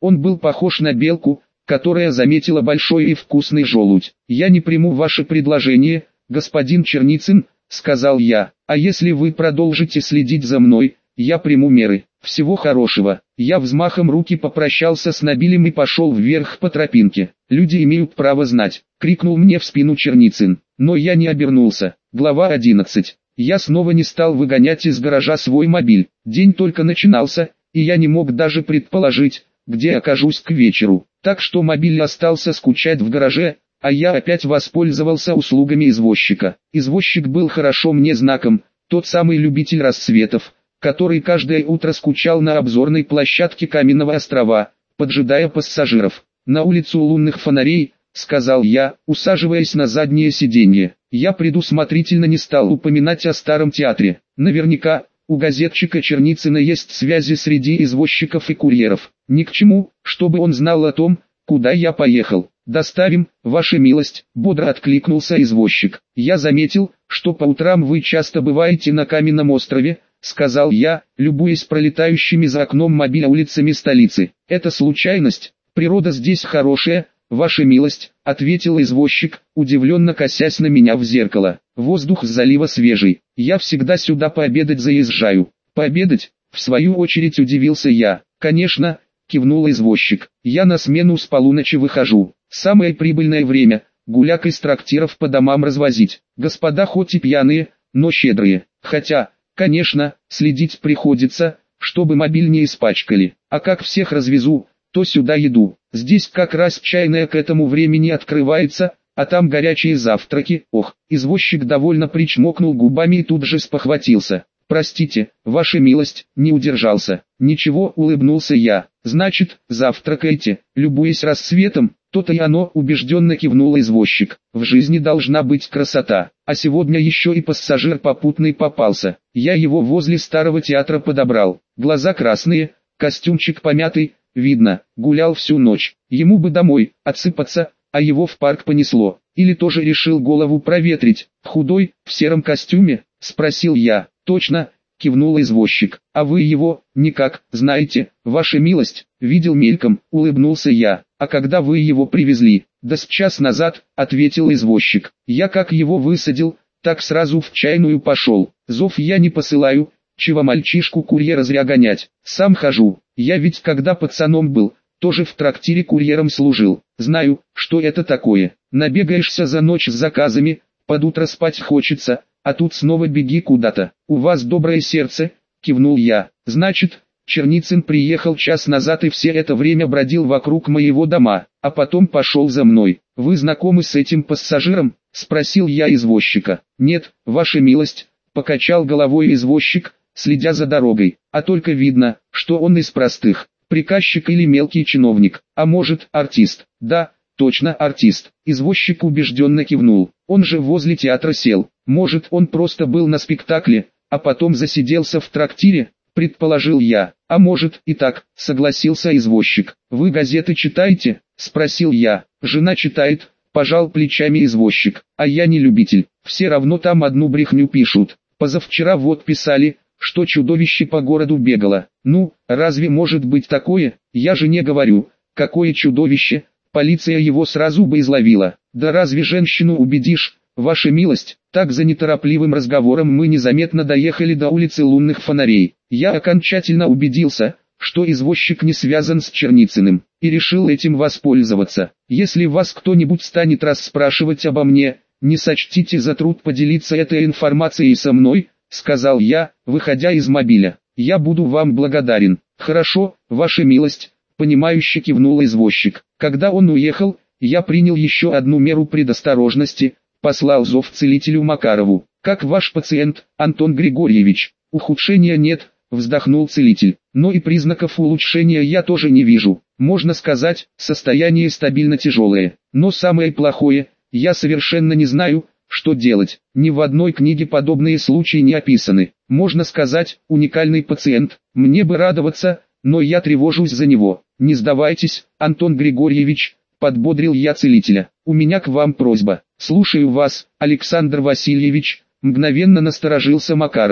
Он был похож на белку, которая заметила большой и вкусный желудь. «Я не приму ваше предложение, господин Черницын», — сказал я. «А если вы продолжите следить за мной, я приму меры. Всего хорошего». Я взмахом руки попрощался с Набилем и пошел вверх по тропинке. «Люди имеют право знать», — крикнул мне в спину Черницын. Но я не обернулся. Глава 11. Я снова не стал выгонять из гаража свой мобиль. День только начинался, и я не мог даже предположить, где окажусь к вечеру. Так что мобиль остался скучать в гараже, а я опять воспользовался услугами извозчика. Извозчик был хорошо мне знаком, тот самый любитель рассветов, который каждое утро скучал на обзорной площадке Каменного острова, поджидая пассажиров. «На улицу лунных фонарей», — сказал я, усаживаясь на заднее сиденье. Я предусмотрительно не стал упоминать о старом театре. Наверняка, у газетчика Черницына есть связи среди извозчиков и курьеров. Ни к чему, чтобы он знал о том, куда я поехал. «Доставим, ваша милость», — бодро откликнулся извозчик. «Я заметил, что по утрам вы часто бываете на Каменном острове», — сказал я, любуясь пролетающими за окном мобиля улицами столицы. «Это случайность, природа здесь хорошая, ваша милость», — ответил извозчик, удивленно косясь на меня в зеркало. «Воздух с залива свежий, я всегда сюда пообедать заезжаю». «Пообедать?» — в свою очередь удивился я. «Конечно», — кивнул извозчик, — «я на смену с полуночи выхожу. Самое прибыльное время — гуляк из трактиров по домам развозить. Господа хоть и пьяные, но щедрые. Хотя, конечно, следить приходится, чтобы мобиль не испачкали. А как всех развезу, то сюда еду. Здесь как раз чайная к этому времени открывается, а там горячие завтраки». Ох, извозчик довольно причмокнул губами и тут же спохватился. «Простите, ваша милость», — не удержался. «Ничего», — улыбнулся я. «Значит, завтракайте, любуясь рассветом». «То-то и оно», — убежденно кивнул извозчик. «В жизни должна быть красота, а сегодня еще и пассажир попутный попался. Я его возле старого театра подобрал. Глаза красные, костюмчик помятый, видно, гулял всю ночь. Ему бы домой, отсыпаться, а его в парк понесло. Или тоже решил голову проветрить. Худой, в сером костюме?» — спросил я. «Точно», — кивнул извозчик. «А вы его, никак, знаете, ваша милость?» «Видел мельком», — улыбнулся я. «А когда вы его привезли?» «Да с час назад», — ответил извозчик. «Я как его высадил, так сразу в чайную пошел. Зов я не посылаю, чего мальчишку курьера зря гонять. Сам хожу. Я ведь когда пацаном был, тоже в трактире курьером служил. Знаю, что это такое. Набегаешься за ночь с заказами, под утро спать хочется, а тут снова беги куда-то. У вас доброе сердце», — кивнул я. «Значит, Черницын приехал час назад и все это время бродил вокруг моего дома, а потом пошел за мной. Вы знакомы с этим пассажиром?» — спросил я извозчика. «Нет, ваша милость», — покачал головой извозчик, следя за дорогой. «А только видно, что он из простых. Приказчик или мелкий чиновник, а может, артист». «Да, точно артист», — извозчик убежденно кивнул. «Он же возле театра сел. Может, он просто был на спектакле, а потом засиделся в трактире?» — предположил я. «А может и так», — согласился извозчик. «Вы газеты читаете?» — спросил я. «Жена читает», — пожал плечами извозчик. «А я не любитель, все равно там одну брехню пишут. Позавчера вот писали, что чудовище по городу бегало. Ну, разве может быть такое? Я же не говорю, какое чудовище, полиция его сразу бы изловила. Да разве женщину убедишь, ваша милость?» Так за неторопливым разговором мы незаметно доехали до улицы лунных фонарей. Я окончательно убедился, что извозчик не связан с Черницыным, и решил этим воспользоваться. «Если вас кто-нибудь станет расспрашивать обо мне, не сочтите за труд поделиться этой информацией со мной», — сказал я, выходя из мобиля. «Я буду вам благодарен». «Хорошо, ваша милость», — понимающе кивнул извозчик. Когда он уехал, я принял еще одну меру предосторожности, послал зов целителю Макарову. «Как ваш пациент, Антон Григорьевич?» «Ухудшения нет», — вздохнул целитель. «Но и признаков улучшения я тоже не вижу. Можно сказать, состояние стабильно тяжелое. Но самое плохое, я совершенно не знаю, что делать. Ни в одной книге подобные случаи не описаны. Можно сказать, уникальный пациент. Мне бы радоваться, но я тревожусь за него. Не сдавайтесь, Антон Григорьевич», — подбодрил я целителя. «У меня к вам просьба». «Слушаю вас, Александр Васильевич», — мгновенно насторожился Макаров.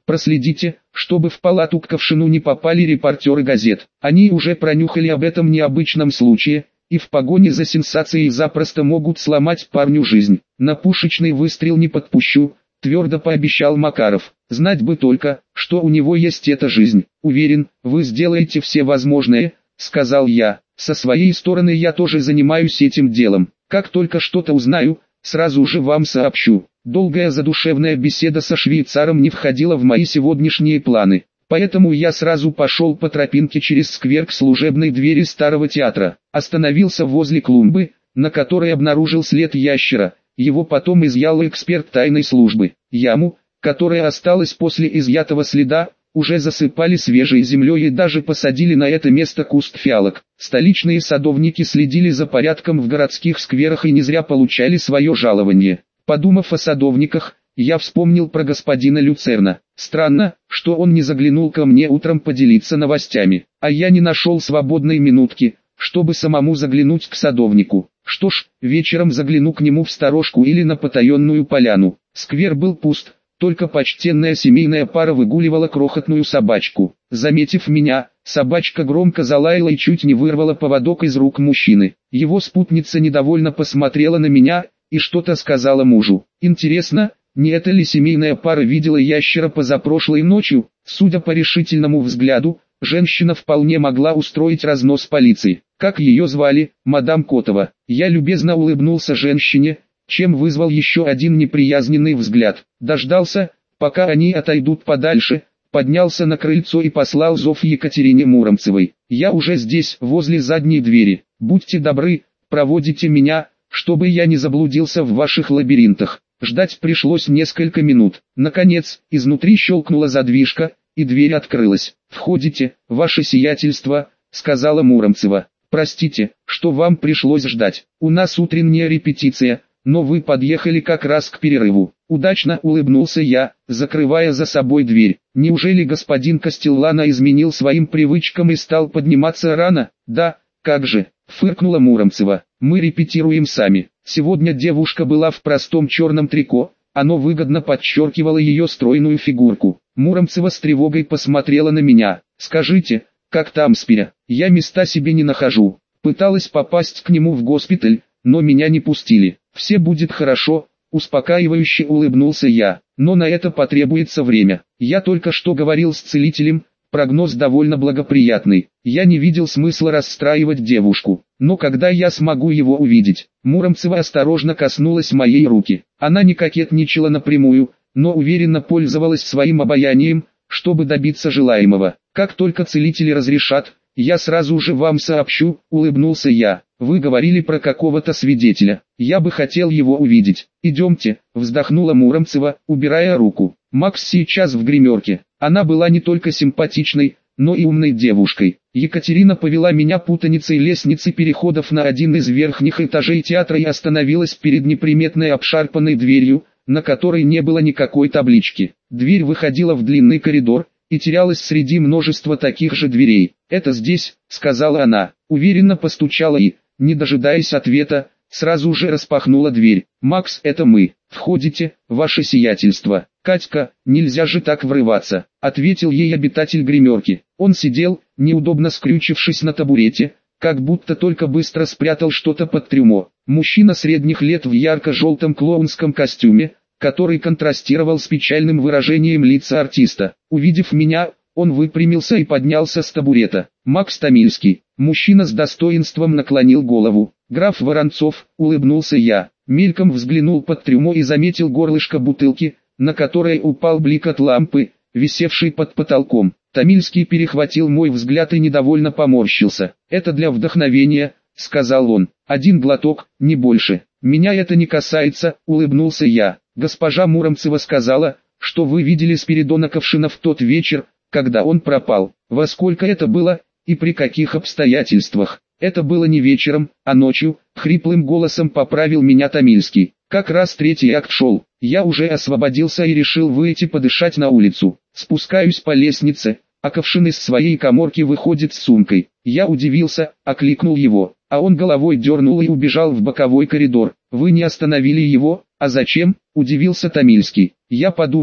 Проследите, чтобы в палату к Ковшину не попали репортеры газет. Они уже пронюхали об этом необычном случае, и в погоне за сенсацией запросто могут сломать парню жизнь. На пушечный выстрел не подпущу, твердо пообещал Макаров. Знать бы только, что у него есть эта жизнь. Уверен, вы сделаете все возможное, сказал я. Со своей стороны я тоже занимаюсь этим делом. Как только что-то узнаю, сразу же вам сообщу. Долгая задушевная беседа со швейцаром не входила в мои сегодняшние планы. Поэтому я сразу пошел по тропинке через сквер к служебной двери старого театра. Остановился возле клумбы, на которой обнаружил след ящера. Его потом изъял эксперт тайной службы. Яму, которая осталась после изъятого следа, уже засыпали свежей землей и даже посадили на это место куст фиалок. Столичные садовники следили за порядком в городских скверах и не зря получали свое жалование. Подумав о садовниках, я вспомнил про господина Люцерна. Странно, что он не заглянул ко мне утром поделиться новостями, а я не нашел свободной минутки, чтобы самому заглянуть к садовнику. Что ж, вечером загляну к нему в сторожку или на потаенную поляну. Сквер был пуст, только почтенная семейная пара выгуливала крохотную собачку. Заметив меня, собачка громко залаяла и чуть не вырвала поводок из рук мужчины. Его спутница недовольно посмотрела на меня и что-то сказала мужу. Интересно, не эта ли семейная пара видела ящера позапрошлой ночью? Судя по решительному взгляду, женщина вполне могла устроить разнос полиции. Как ее звали? Мадам Котова. Я любезно улыбнулся женщине, чем вызвал еще один неприязненный взгляд. Дождался, пока они отойдут подальше, поднялся на крыльцо и послал зов Екатерине Муромцевой. Я уже здесь, возле задней двери. Будьте добры, проводите меня, чтобы я не заблудился в ваших лабиринтах. Ждать пришлось несколько минут. Наконец, изнутри щелкнула задвижка, и дверь открылась. «Входите, ваше сиятельство», — сказала Муромцева. «Простите, что вам пришлось ждать. У нас утренняя репетиция, но вы подъехали как раз к перерыву». Удачно улыбнулся я, закрывая за собой дверь. Неужели господин Кастеллано изменил своим привычкам и стал подниматься рано? Да, как же, фыркнула Муромцева. Мы репетируем сами. Сегодня девушка была в простом черном трико, оно выгодно подчеркивало ее стройную фигурку. Муромцева с тревогой посмотрела на меня. «Скажите, как там Спиря? Я места себе не нахожу. Пыталась попасть к нему в госпиталь, но меня не пустили. Все будет хорошо», успокаивающе улыбнулся я. «Но на это потребуется время. Я только что говорил с целителем, прогноз довольно благоприятный. Я не видел смысла расстраивать девушку. Но когда я смогу его увидеть?» Муромцева осторожно коснулась моей руки. Она не кокетничала напрямую, но уверенно пользовалась своим обаянием, чтобы добиться желаемого. «Как только целители разрешат, я сразу же вам сообщу», улыбнулся я. «Вы говорили про какого-то свидетеля. Я бы хотел его увидеть». «Идемте», вздохнула Муромцева, убирая руку. «Макс сейчас в гримерке». Она была не только симпатичной, но и умной девушкой. Екатерина повела меня путаницей лестницы переходов на один из верхних этажей театра и остановилась перед неприметной обшарпанной дверью, на которой не было никакой таблички. Дверь выходила в длинный коридор и терялась среди множества таких же дверей. «Это здесь», — сказала она, уверенно постучала и, не дожидаясь ответа, сразу же распахнула дверь. «Макс, это мы. Входите, ваше сиятельство». «Катька, нельзя же так врываться», — ответил ей обитатель гримерки. Он сидел, неудобно скрючившись на табурете, как будто только быстро спрятал что-то под трюмо. Мужчина средних лет в ярко-желтом клоунском костюме, который контрастировал с печальным выражением лица артиста. Увидев меня, он выпрямился и поднялся с табурета. «Макс Томильский». Мужчина с достоинством наклонил голову. «Граф Воронцов», улыбнулся я. Мельком взглянул под трюмо и заметил горлышко бутылки, на которое упал блик от лампы, висевшей под потолком. Томильский перехватил мой взгляд и недовольно поморщился. «Это для вдохновения», — сказал он. «Один глоток, не больше». «Меня это не касается», — улыбнулся я. «Госпожа Муромцева сказала, что вы видели Спиридона Ковшина в тот вечер, когда он пропал. Во сколько это было, и при каких обстоятельствах?» «Это было не вечером, а ночью», — хриплым голосом поправил меня Томильский. «Как раз третий акт шел. Я уже освободился и решил выйти подышать на улицу. Спускаюсь по лестнице, а Ковшин из своей каморки выходит с сумкой. Я удивился, окликнул его, а он головой дернул и убежал в боковой коридор. Вы не остановили его?» «А зачем?» – удивился Томильский. «Я подумал,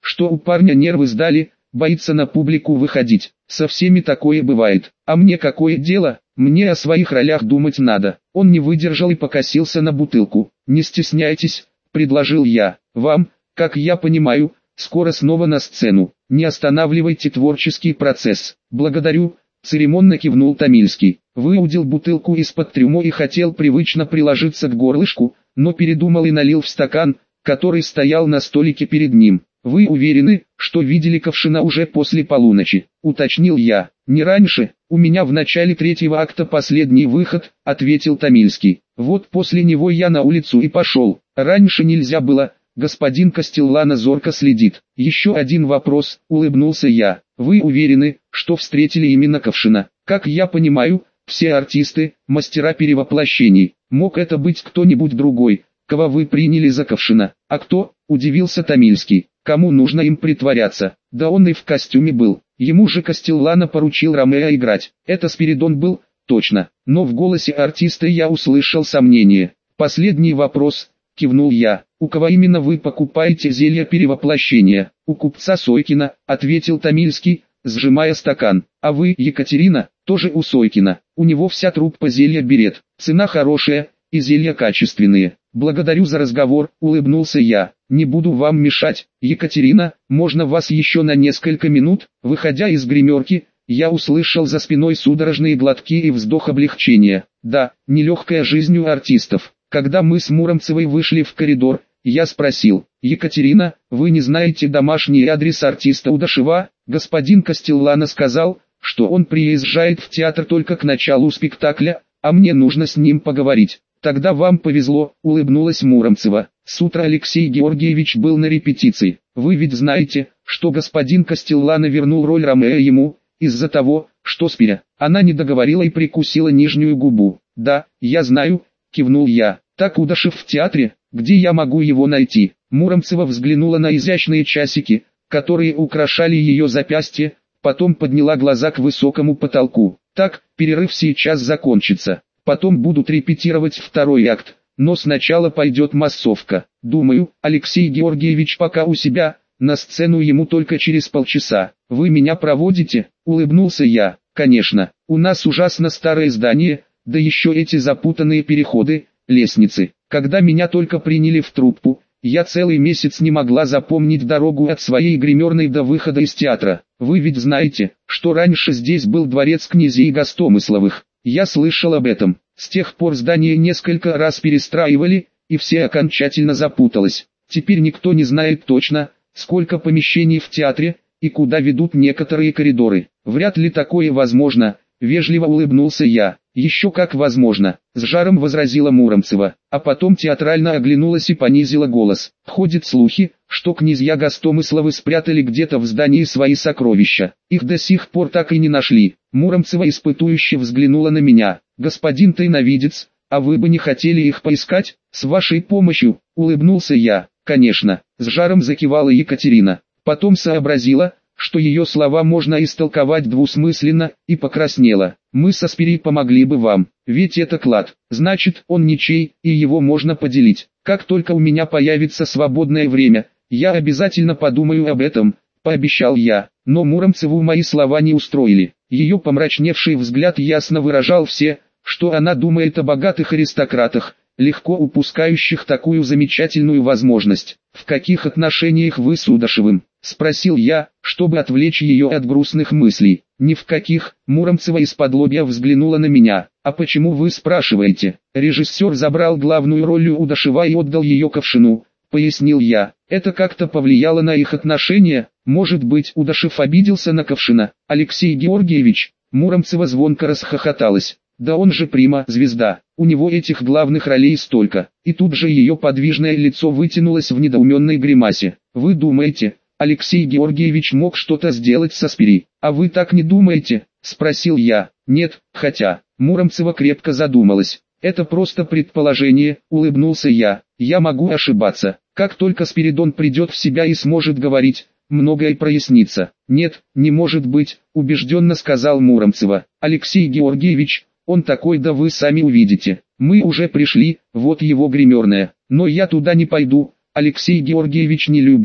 что у парня нервы сдали, боится на публику выходить. Со всеми такое бывает. А мне какое дело? Мне о своих ролях думать надо. Он не выдержал и покосился на бутылку. Не стесняйтесь, предложил я. Вам, как я понимаю, скоро снова на сцену. Не останавливайте творческий процесс. Благодарю, церемонно кивнул Томильский. Выудил бутылку из-под трюмо и хотел привычно приложиться к горлышку, но передумал и налил в стакан, который стоял на столике перед ним. «Вы уверены, что видели Ковшина уже после полуночи?» — уточнил я. «Не раньше, у меня в начале третьего акта последний выход», — ответил Томильский. «Вот после него я на улицу и пошел. Раньше нельзя было, господин Кастеллано зорко следит». «Еще один вопрос», — улыбнулся я. «Вы уверены, что встретили именно Ковшина? Как я понимаю, все артисты — мастера перевоплощений. Мог это быть кто-нибудь другой, кого вы приняли за Ковшина?» «А кто?» — удивился Томильский. «Кому нужно им притворяться? Да он и в костюме был. Ему же Кастеллано поручил Ромео играть. Это Спиридон был, точно». Но в голосе артиста я услышал сомнение. «Последний вопрос», — кивнул я. «У кого именно вы покупаете зелья перевоплощения?» «У купца Сойкина», — ответил Томильский, сжимая стакан. «А вы, Екатерина, тоже у Сойкина. У него вся труппа зелья берет. Цена хорошая, и зелья качественные». «Благодарю за разговор», — улыбнулся я. «Не буду вам мешать. Екатерина, можно вас еще на несколько минут?» Выходя из гримерки, я услышал за спиной судорожные глотки и вздох облегчения. Да, нелегкая жизнь у артистов. Когда мы с Муромцевой вышли в коридор, я спросил: «Екатерина, вы не знаете домашний адрес артиста Удашева?» Господин Кастеллано сказал, что он приезжает в театр только к началу спектакля, а мне нужно с ним поговорить. «Тогда вам повезло», — улыбнулась Муромцева. «С утра Алексей Георгиевич был на репетиции. Вы ведь знаете, что господин Кастеллано вернул роль Ромео ему, из-за того, что Спиря». Она не договорила и прикусила нижнюю губу. «Да, я знаю», — кивнул я. «Так Удашев в театре, где я могу его найти?» Муромцева взглянула на изящные часики, которые украшали ее запястье, потом подняла глаза к высокому потолку. «Так, перерыв сейчас закончится. Потом будут репетировать второй акт, но сначала пойдет массовка. Думаю, Алексей Георгиевич пока у себя, на сцену ему только через полчаса. Вы меня проводите?» — улыбнулся я. «Конечно, у нас ужасно старое здание, да еще эти запутанные переходы, лестницы. Когда меня только приняли в труппу, я целый месяц не могла запомнить дорогу от своей гримерной до выхода из театра. Вы ведь знаете, что раньше здесь был дворец князей Гостомысловых?» Я слышал об этом. С тех пор здание несколько раз перестраивали, и все окончательно запуталось. Теперь никто не знает точно, сколько помещений в театре, и куда ведут некоторые коридоры. Вряд ли такое возможно, вежливо улыбнулся я. Еще как возможно, с жаром возразила Муромцева, а потом театрально оглянулась и понизила голос. Ходят слухи, что князья Гостомысловы спрятали где-то в здании свои сокровища. Их до сих пор так и не нашли. Муромцева испытующе взглянула на меня. «Господин тайновидец, а вы бы не хотели их поискать? С вашей помощью?» — улыбнулся я. «Конечно», — с жаром закивала Екатерина. Потом сообразила, что ее слова можно истолковать двусмысленно, и покраснела. «Мы со Спири помогли бы вам, ведь это клад, значит он ничей, и его можно поделить. Как только у меня появится свободное время, я обязательно подумаю об этом», — пообещал я. Но Муромцеву мои слова не устроили. Ее помрачневший взгляд ясно выражал все, что она думает о богатых аристократах, легко упускающих такую замечательную возможность. «В каких отношениях вы с Удашевым?» — спросил я, чтобы отвлечь ее от грустных мыслей. «Ни в каких», — Муромцева из-под-лобья взглянула на меня. «А почему вы спрашиваете?» «Режиссер забрал главную роль у Удашева и отдал ее Ковшину», — пояснил я. «Это как-то повлияло на их отношения? Может быть, Удашев обиделся на Ковшина?» «Алексей Георгиевич», — Муромцева звонко расхохоталась. «Да он же прима-звезда, у него этих главных ролей столько». И тут же ее подвижное лицо вытянулось в недоуменной гримасе. «Вы думаете, Алексей Георгиевич мог что-то сделать со Спири? А вы так не думаете?» — спросил я. «Нет, хотя...» Муромцева крепко задумалась. «Это просто предположение», — улыбнулся я. «Я могу ошибаться. Как только Спиридон придет в себя и сможет говорить, многое прояснится». «Нет, не может быть», — убежденно сказал Муромцева. «Алексей Георгиевич, он такой, да вы сами увидите. Мы уже пришли, вот его гримерная. Но я туда не пойду, Алексей Георгиевич не любит,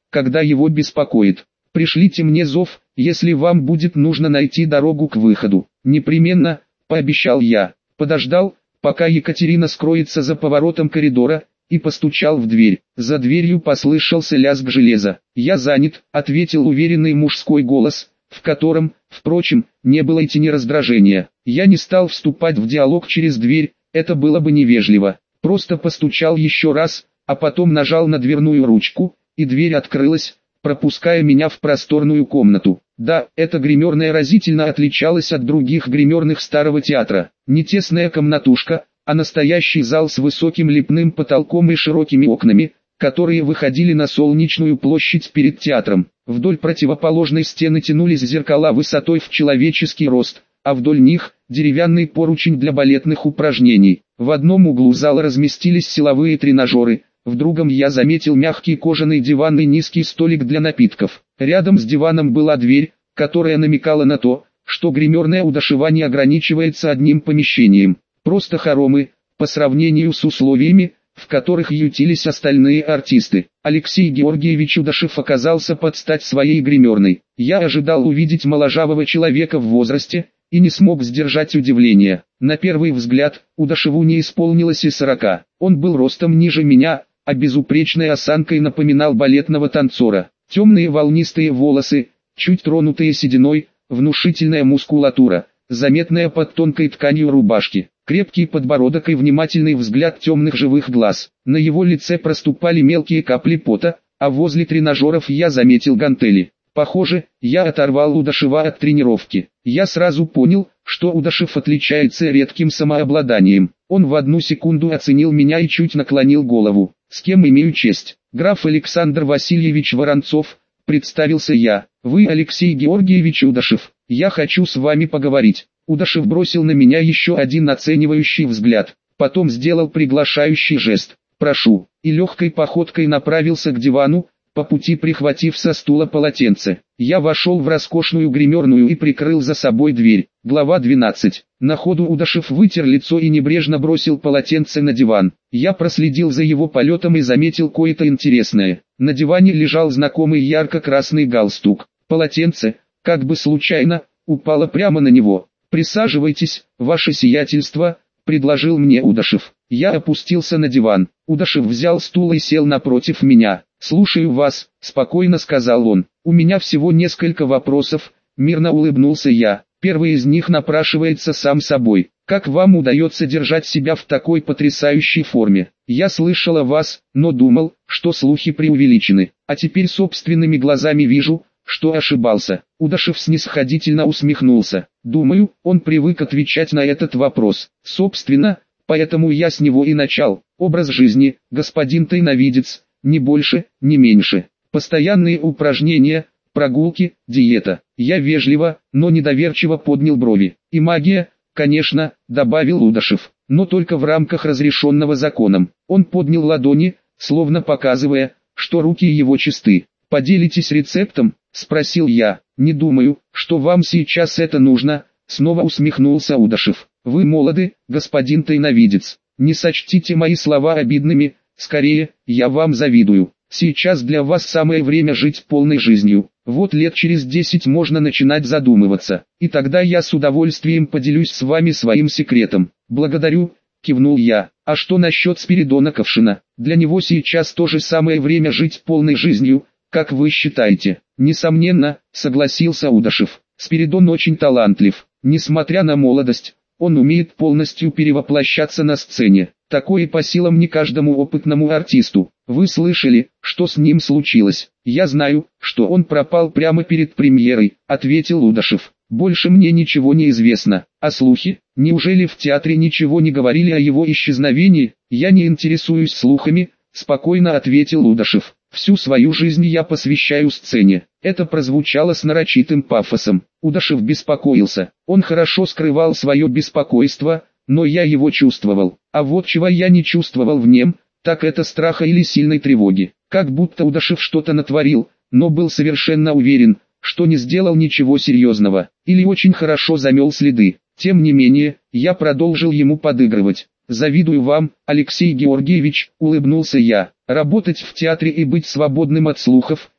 когда его беспокоит. Пришлите мне зов, если вам будет нужно найти дорогу к выходу. Непременно, пообещал я. Подождал, пока Екатерина скроется за поворотом коридора, и постучал в дверь. За дверью послышался лязг железа. «Я занят», — ответил уверенный мужской голос, в котором, впрочем, не было и тени раздражения. Я не стал вступать в диалог через дверь, это было бы невежливо. Просто постучал еще раз, а потом нажал на дверную ручку, и дверь открылась, пропуская меня в просторную комнату. Да, эта гримерная разительно отличалась от других гримерных Старого театра. Не тесная комнатушка, а настоящий зал с высоким лепным потолком и широкими окнами, которые выходили на Солнечную площадь перед театром. Вдоль противоположной стены тянулись зеркала высотой в человеческий рост, а вдоль них – деревянный поручень для балетных упражнений. В одном углу зала разместились силовые тренажеры, в другом я заметил мягкий кожаный диван и низкий столик для напитков. Рядом с диваном была дверь, которая намекала на то, что гримерное удушевание ограничивается одним помещением. Просто хоромы, по сравнению с условиями, в которых ютились остальные артисты. Алексей Георгиевич Удашев оказался под стать своей гримерной. Я ожидал увидеть моложавого человека в возрасте, и не смог сдержать удивления. На первый взгляд, Удашеву не исполнилось и 40. Он был ростом ниже меня, а безупречной осанкой напоминал балетного танцора. Темные волнистые волосы, чуть тронутые сединой, внушительная мускулатура, заметная под тонкой тканью рубашки. Крепкий подбородок и внимательный взгляд темных живых глаз. На его лице проступали мелкие капли пота, а возле тренажеров я заметил гантели. Похоже, я оторвал Удашева от тренировки. Я сразу понял, что Удашев отличается редким самообладанием. Он в одну секунду оценил меня и чуть наклонил голову. «С кем имею честь?» «Граф Александр Васильевич Воронцов», — представился я. «Вы Алексей Георгиевич Удашев. Я хочу с вами поговорить». Удашев бросил на меня еще один оценивающий взгляд, потом сделал приглашающий жест «прошу», и легкой походкой направился к дивану, по пути прихватив со стула полотенце. Я вошел в роскошную гримерную и прикрыл за собой дверь. Глава 12. На ходу Удашев вытер лицо и небрежно бросил полотенце на диван. Я проследил за его полетом и заметил кое-то интересное. На диване лежал знакомый ярко-красный галстук. Полотенце, как бы случайно, упало прямо на него. «Присаживайтесь, ваше сиятельство», — предложил мне Удашев. Я опустился на диван. Удашев взял стул и сел напротив меня. «Слушаю вас», — спокойно сказал он. «У меня всего несколько вопросов», — мирно улыбнулся я. «Первый из них напрашивается сам собой. Как вам удается держать себя в такой потрясающей форме? Я слышал о вас, но думал, что слухи преувеличены. А теперь собственными глазами вижу, что ошибался». Удашев снисходительно усмехнулся. Думаю, он привык отвечать на этот вопрос. Собственно, поэтому я с него и начал. Образ жизни, господин тайновидец, ни больше, ни меньше. Постоянные упражнения, прогулки, диета. Я вежливо, но недоверчиво поднял брови. И магия, конечно, добавил Удашев, но только в рамках разрешенного законом. Он поднял ладони, словно показывая, что руки его чисты. «Поделитесь рецептом?» — спросил я. «Не думаю, что вам сейчас это нужно», — снова усмехнулся Удашев. «Вы молоды, господин тайновидец. Не сочтите мои слова обидными, скорее, я вам завидую. Сейчас для вас самое время жить полной жизнью. Вот лет через 10 можно начинать задумываться, и тогда я с удовольствием поделюсь с вами своим секретом». «Благодарю», — кивнул я. «А что насчет Спиридона Ковшина? Для него сейчас то же самое время жить полной жизнью, как вы считаете?» «Несомненно», — согласился Удашев. «Спиридон очень талантлив. Несмотря на молодость, он умеет полностью перевоплощаться на сцене. Такое по силам не каждому опытному артисту. Вы слышали, что с ним случилось?» «Я знаю, что он пропал прямо перед премьерой», — ответил Удашев. «Больше мне ничего не известно. А слухи? Неужели в театре ничего не говорили о его исчезновении?» «Я не интересуюсь слухами», — спокойно ответил Удашев. «Всю свою жизнь я посвящаю сцене». Это прозвучало с нарочитым пафосом. Удашев беспокоился. Он хорошо скрывал свое беспокойство, но я его чувствовал. А вот чего я не чувствовал в нем, так это страха или сильной тревоги. Как будто Удашев что-то натворил, но был совершенно уверен, что не сделал ничего серьезного, или очень хорошо замел следы. Тем не менее, я продолжил ему подыгрывать. «Завидую вам, Алексей Георгиевич», — улыбнулся я. «Работать в театре и быть свободным от слухов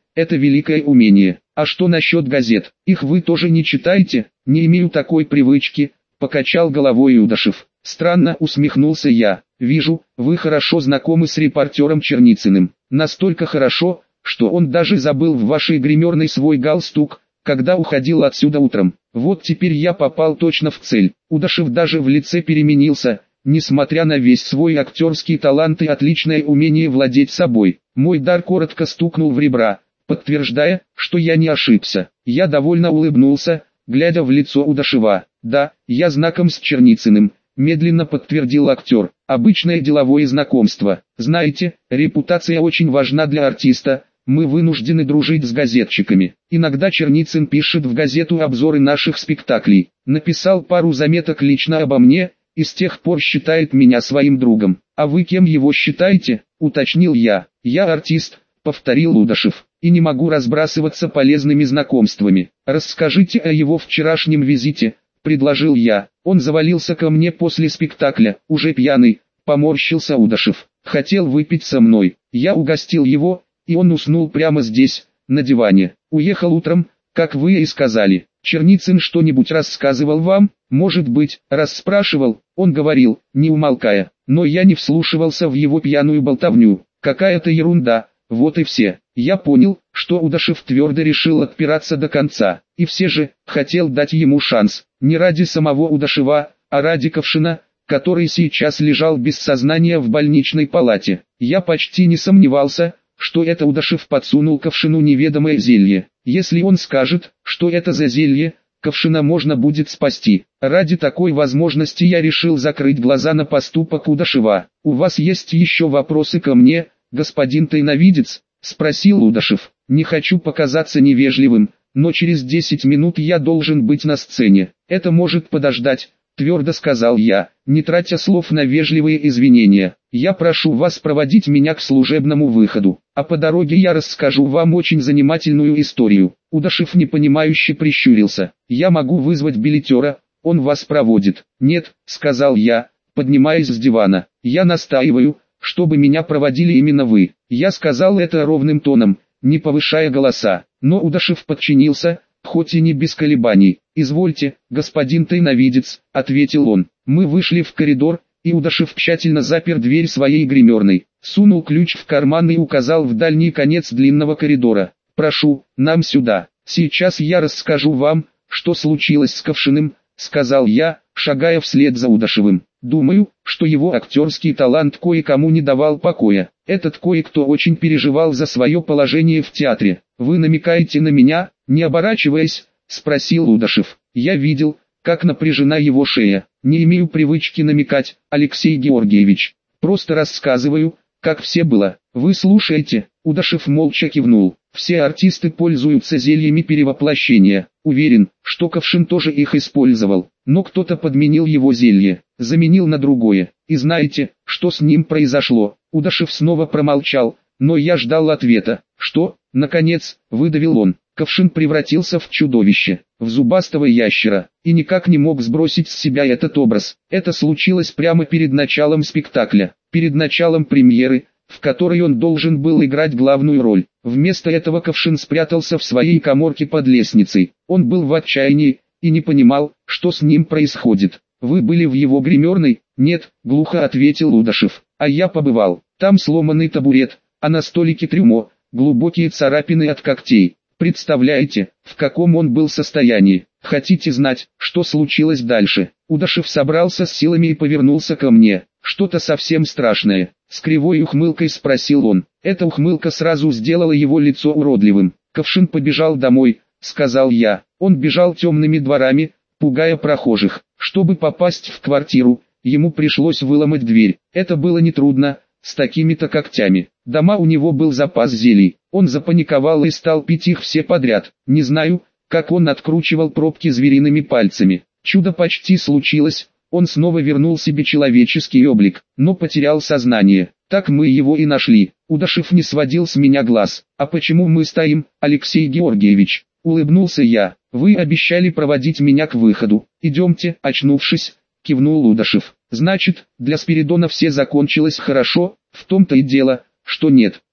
это великое умение. А что насчет газет? Их вы тоже не читаете? Не имею такой привычки, покачал головой Юдашев. Странно, усмехнулся я. Вижу, вы хорошо знакомы с репортером Черницыным. Настолько хорошо, что он даже забыл в вашей гримерной свой галстук, когда уходил отсюда утром. Вот теперь я попал точно в цель. Удашев даже в лице переменился, несмотря на весь свой актерский талант и отличное умение владеть собой. Мой дар коротко стукнул в ребра, подтверждая, что я не ошибся. Я довольно улыбнулся, глядя в лицо Удашева. Да, я знаком с Черницыным, медленно подтвердил актер. Обычное деловое знакомство. Знаете, репутация очень важна для артиста. Мы вынуждены дружить с газетчиками. Иногда Черницын пишет в газету обзоры наших спектаклей. Написал пару заметок лично обо мне, и с тех пор считает меня своим другом. А вы кем его считаете? Уточнил я. Я артист, повторил Удашев, и не могу разбрасываться полезными знакомствами. Расскажите о его вчерашнем визите, предложил я. Он завалился ко мне после спектакля, уже пьяный, поморщился Удашев. Хотел выпить со мной. Я угостил его, и он уснул прямо здесь, на диване. Уехал утром, как вы и сказали. Черницын что-нибудь рассказывал вам? Может быть, расспрашивал? Он говорил, не умолкая, но я не вслушивался в его пьяную болтовню. Какая-то ерунда, вот и все. Я понял, что Удашев твердо решил отпираться до конца, и все же, хотел дать ему шанс, не ради самого Удашева, а ради Ковшина, который сейчас лежал без сознания в больничной палате. Я почти не сомневался, что это Удашев подсунул Ковшину неведомое зелье. Если он скажет, что это за зелье, Ковшина можно будет спасти. Ради такой возможности я решил закрыть глаза на поступок Удашева. «У вас есть еще вопросы ко мне, господин тайновидец?» — спросил Удашев. «Не хочу показаться невежливым, но через 10 минут я должен быть на сцене. Это может подождать», — твердо сказал я, не тратя слов на вежливые извинения. «Я прошу вас проводить меня к служебному выходу, а по дороге я расскажу вам очень занимательную историю». Удашев непонимающе прищурился. «Я могу вызвать билетера, он вас проводит». «Нет», — сказал я, поднимаясь с дивана. «Я настаиваю, чтобы меня проводили именно вы». Я сказал это ровным тоном, не повышая голоса, но Удашев подчинился, хоть и не без колебаний. «Извольте, господин тайновидец», — ответил он. Мы вышли в коридор, и Удашев тщательно запер дверь своей гримерной, сунул ключ в карман и указал в дальний конец длинного коридора. «Прошу, нам сюда. Сейчас я расскажу вам, что случилось с Ковшиным», — сказал я, шагая вслед за Удашевым. Думаю, что его актерский талант кое-кому не давал покоя. Этот кое-кто очень переживал за свое положение в театре. «Вы намекаете на меня?» — не оборачиваясь, спросил Удашев. Я видел, как напряжена его шея. «Не имею привычки намекать, Алексей Георгиевич. Просто рассказываю, как все было. Вы слушаете?» Удашев молча кивнул. «Все артисты пользуются зельями перевоплощения. Уверен, что Ковшин тоже их использовал. Но кто-то подменил его зелье, заменил на другое. И знаете, что с ним произошло?» Удашев снова промолчал, но я ждал ответа. «Что?» — наконец, выдавил он. Ковшин превратился в чудовище, в зубастого ящера, и никак не мог сбросить с себя этот образ. Это случилось прямо перед началом спектакля, перед началом премьеры, в которой он должен был играть главную роль. Вместо этого Ковшин спрятался в своей каморке под лестницей. Он был в отчаянии и не понимал, что с ним происходит. «Вы были в его гримерной?» «Нет», — глухо ответил Удашев. «А я побывал. Там сломанный табурет, а на столике трюмо, глубокие царапины от когтей. Представляете, в каком он был состоянии? Хотите знать, что случилось дальше?» Удашев собрался с силами и повернулся ко мне. «Что-то совсем страшное», — с кривой ухмылкой спросил он. Эта ухмылка сразу сделала его лицо уродливым. «Ковшин побежал домой», — сказал я. Он бежал темными дворами, пугая прохожих. Чтобы попасть в квартиру, ему пришлось выломать дверь. Это было нетрудно, с такими-то когтями. Дома у него был запас зелий. Он запаниковал и стал пить их все подряд. Не знаю, как он откручивал пробки звериными пальцами. Чудо почти случилось. Он снова вернул себе человеческий облик, но потерял сознание. Так мы его и нашли. Удашев не сводил с меня глаз. «А почему мы стоим, Алексей Георгиевич?» — улыбнулся я. «Вы обещали проводить меня к выходу. Идемте», — очнувшись, кивнул Удашев. «Значит, для Спиридона все закончилось хорошо?» «В том-то и дело, что нет.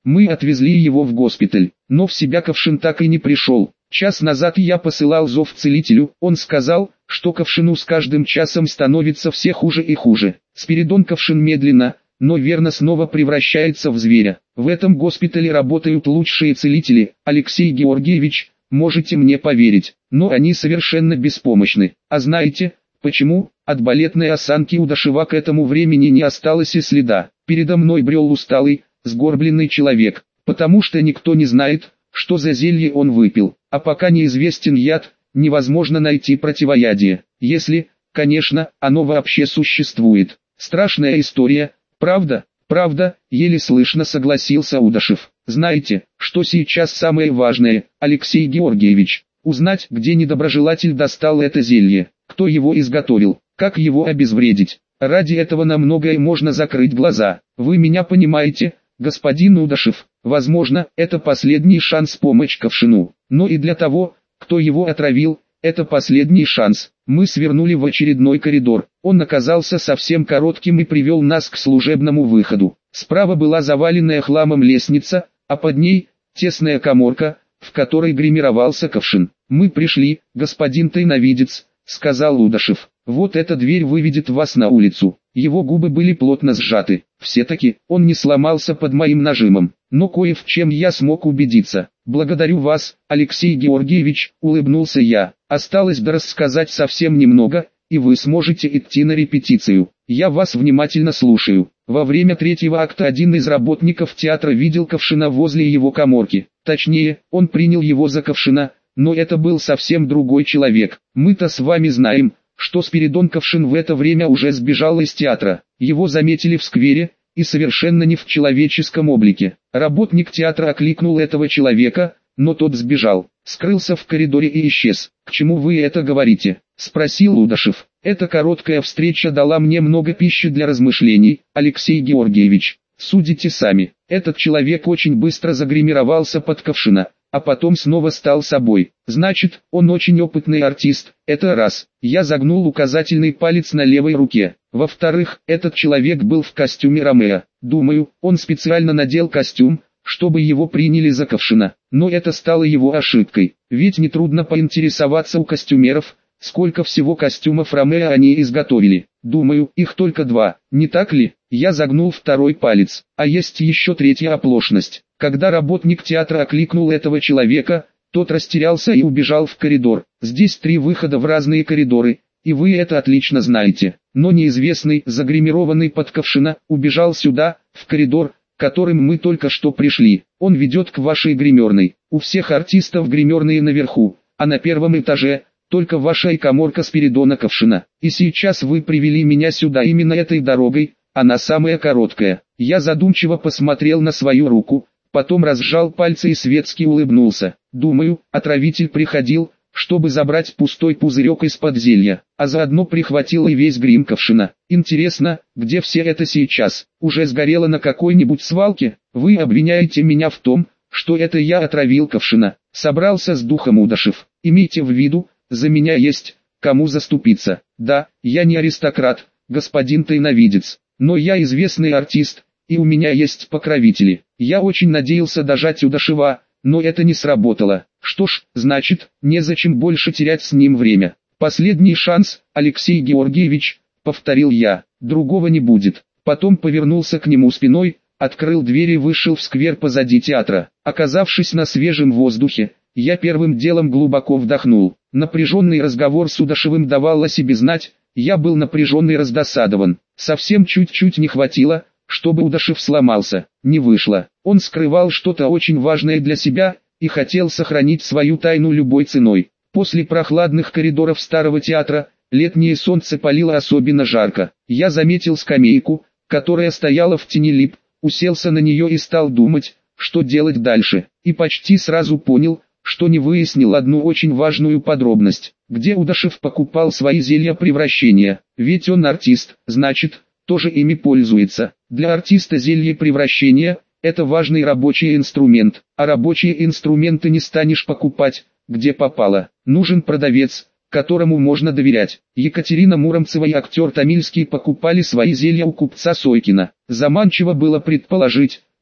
Мы отвезли его в госпиталь, но в себя Ковшин так и не пришел. Час назад я посылал зов целителю, он сказал, что Ковшину с каждым часом становится все хуже и хуже. Спиридон Ковшин медленно, но верно снова превращается в зверя. В этом госпитале работают лучшие целители, Алексей Георгиевич, можете мне поверить, но они совершенно беспомощны. А знаете, почему? От балетной осанки Удашева к этому времени не осталось и следа. Передо мной брел усталый, сгорбленный человек, потому что никто не знает, что за зелье он выпил, а пока неизвестен яд, невозможно найти противоядие, если, конечно, оно вообще существует. Страшная история, правда? Правда, еле слышно согласился Удашев. Знаете, что сейчас самое важное, Алексей Георгиевич? Узнать, где недоброжелатель достал это зелье, кто его изготовил, как его обезвредить. Ради этого на многое можно закрыть глаза. Вы меня понимаете, господин Удашев? Возможно, это последний шанс помочь Ковшину. Но и для того, кто его отравил, это последний шанс. Мы свернули в очередной коридор. Он оказался совсем коротким и привел нас к служебному выходу. Справа была заваленная хламом лестница, а под ней тесная каморка, в которой гримировался Ковшин. «Мы пришли, господин тайновидец», — сказал Удашев. «Вот эта дверь выведет вас на улицу». Его губы были плотно сжаты. Все-таки он не сломался под моим нажимом. Но кое в чем я смог убедиться. «Благодарю вас, Алексей Георгиевич», — улыбнулся я. «Осталось рассказать совсем немного, и вы сможете идти на репетицию. Я вас внимательно слушаю». Во время третьего акта один из работников театра видел Ковшина возле его каморки. Точнее, он принял его за Ковшина, но это был совсем другой человек. Мы-то с вами знаем, что Спиридон Ковшин в это время уже сбежал из театра. Его заметили в сквере, и совершенно не в человеческом облике. Работник театра окликнул этого человека, но тот сбежал, скрылся в коридоре и исчез. «К чему вы это говорите?» — спросил Удашев. «Эта короткая встреча дала мне много пищи для размышлений, Алексей Георгиевич. Судите сами, этот человек очень быстро загримировался под Ковшина, а потом снова стал собой. Значит, он очень опытный артист, это раз». Я загнул указательный палец на левой руке. Во-вторых, этот человек был в костюме Ромео. Думаю, он специально надел костюм, чтобы его приняли за Ковшина. Но это стало его ошибкой, ведь нетрудно поинтересоваться у костюмеров, сколько всего костюмов Ромео они изготовили. Думаю, их только 2, не так ли? Я загнул второй палец. А есть еще третья оплошность. Когда работник театра окликнул этого человека, тот растерялся и убежал в коридор. Здесь 3 выхода в разные коридоры, и вы это отлично знаете. Но неизвестный, загримированный под Ковшина, убежал сюда, в коридор, которым мы только что пришли. Он ведет к вашей гримерной. У всех артистов гримерные наверху, а на первом этаже только ваша и каморка Спиридона Ковшина. И сейчас вы привели меня сюда именно этой дорогой, она самая короткая. Я задумчиво посмотрел на свою руку, потом разжал пальцы и светски улыбнулся. Думаю, отравитель приходил, чтобы забрать пустой пузырек из-под зелья, а заодно прихватил и весь грим Ковшина. Интересно, где все это сейчас? Уже сгорело на какой-нибудь свалке? Вы обвиняете меня в том, что это я отравил Ковшина. Собрался с духом Удашев. Имейте в виду, за меня есть кому заступиться. Да, я не аристократ, господин тайновидец, но я известный артист, и у меня есть покровители. Я очень надеялся дожать Удашева, но это не сработало. Что ж, значит, незачем больше терять с ним время. Последний шанс, Алексей Георгиевич, повторил я, другого не будет. Потом повернулся к нему спиной, открыл дверь и вышел в сквер позади театра. Оказавшись на свежем воздухе, я первым делом глубоко вдохнул. Напряженный разговор с Удашевым давал о себе знать, я был напряжен и раздосадован. Совсем чуть-чуть не хватило, чтобы Удашев сломался. Не вышло. Он скрывал что-то очень важное для себя и хотел сохранить свою тайну любой ценой. После прохладных коридоров старого театра, летнее солнце палило особенно жарко. Я заметил скамейку, которая стояла в тени лип, уселся на нее и стал думать, что делать дальше. И почти сразу понял, что не выяснил одну очень важную подробность. Где Удашев покупал свои зелья превращения? Ведь он артист, значит, тоже ими пользуется. Для артиста зелье превращения – это важный рабочий инструмент, а рабочие инструменты не станешь покупать, где попало. Нужен продавец, которому можно доверять. Екатерина Муромцева и актер Томильский покупали свои зелья у купца Сойкина. Заманчиво было предположить,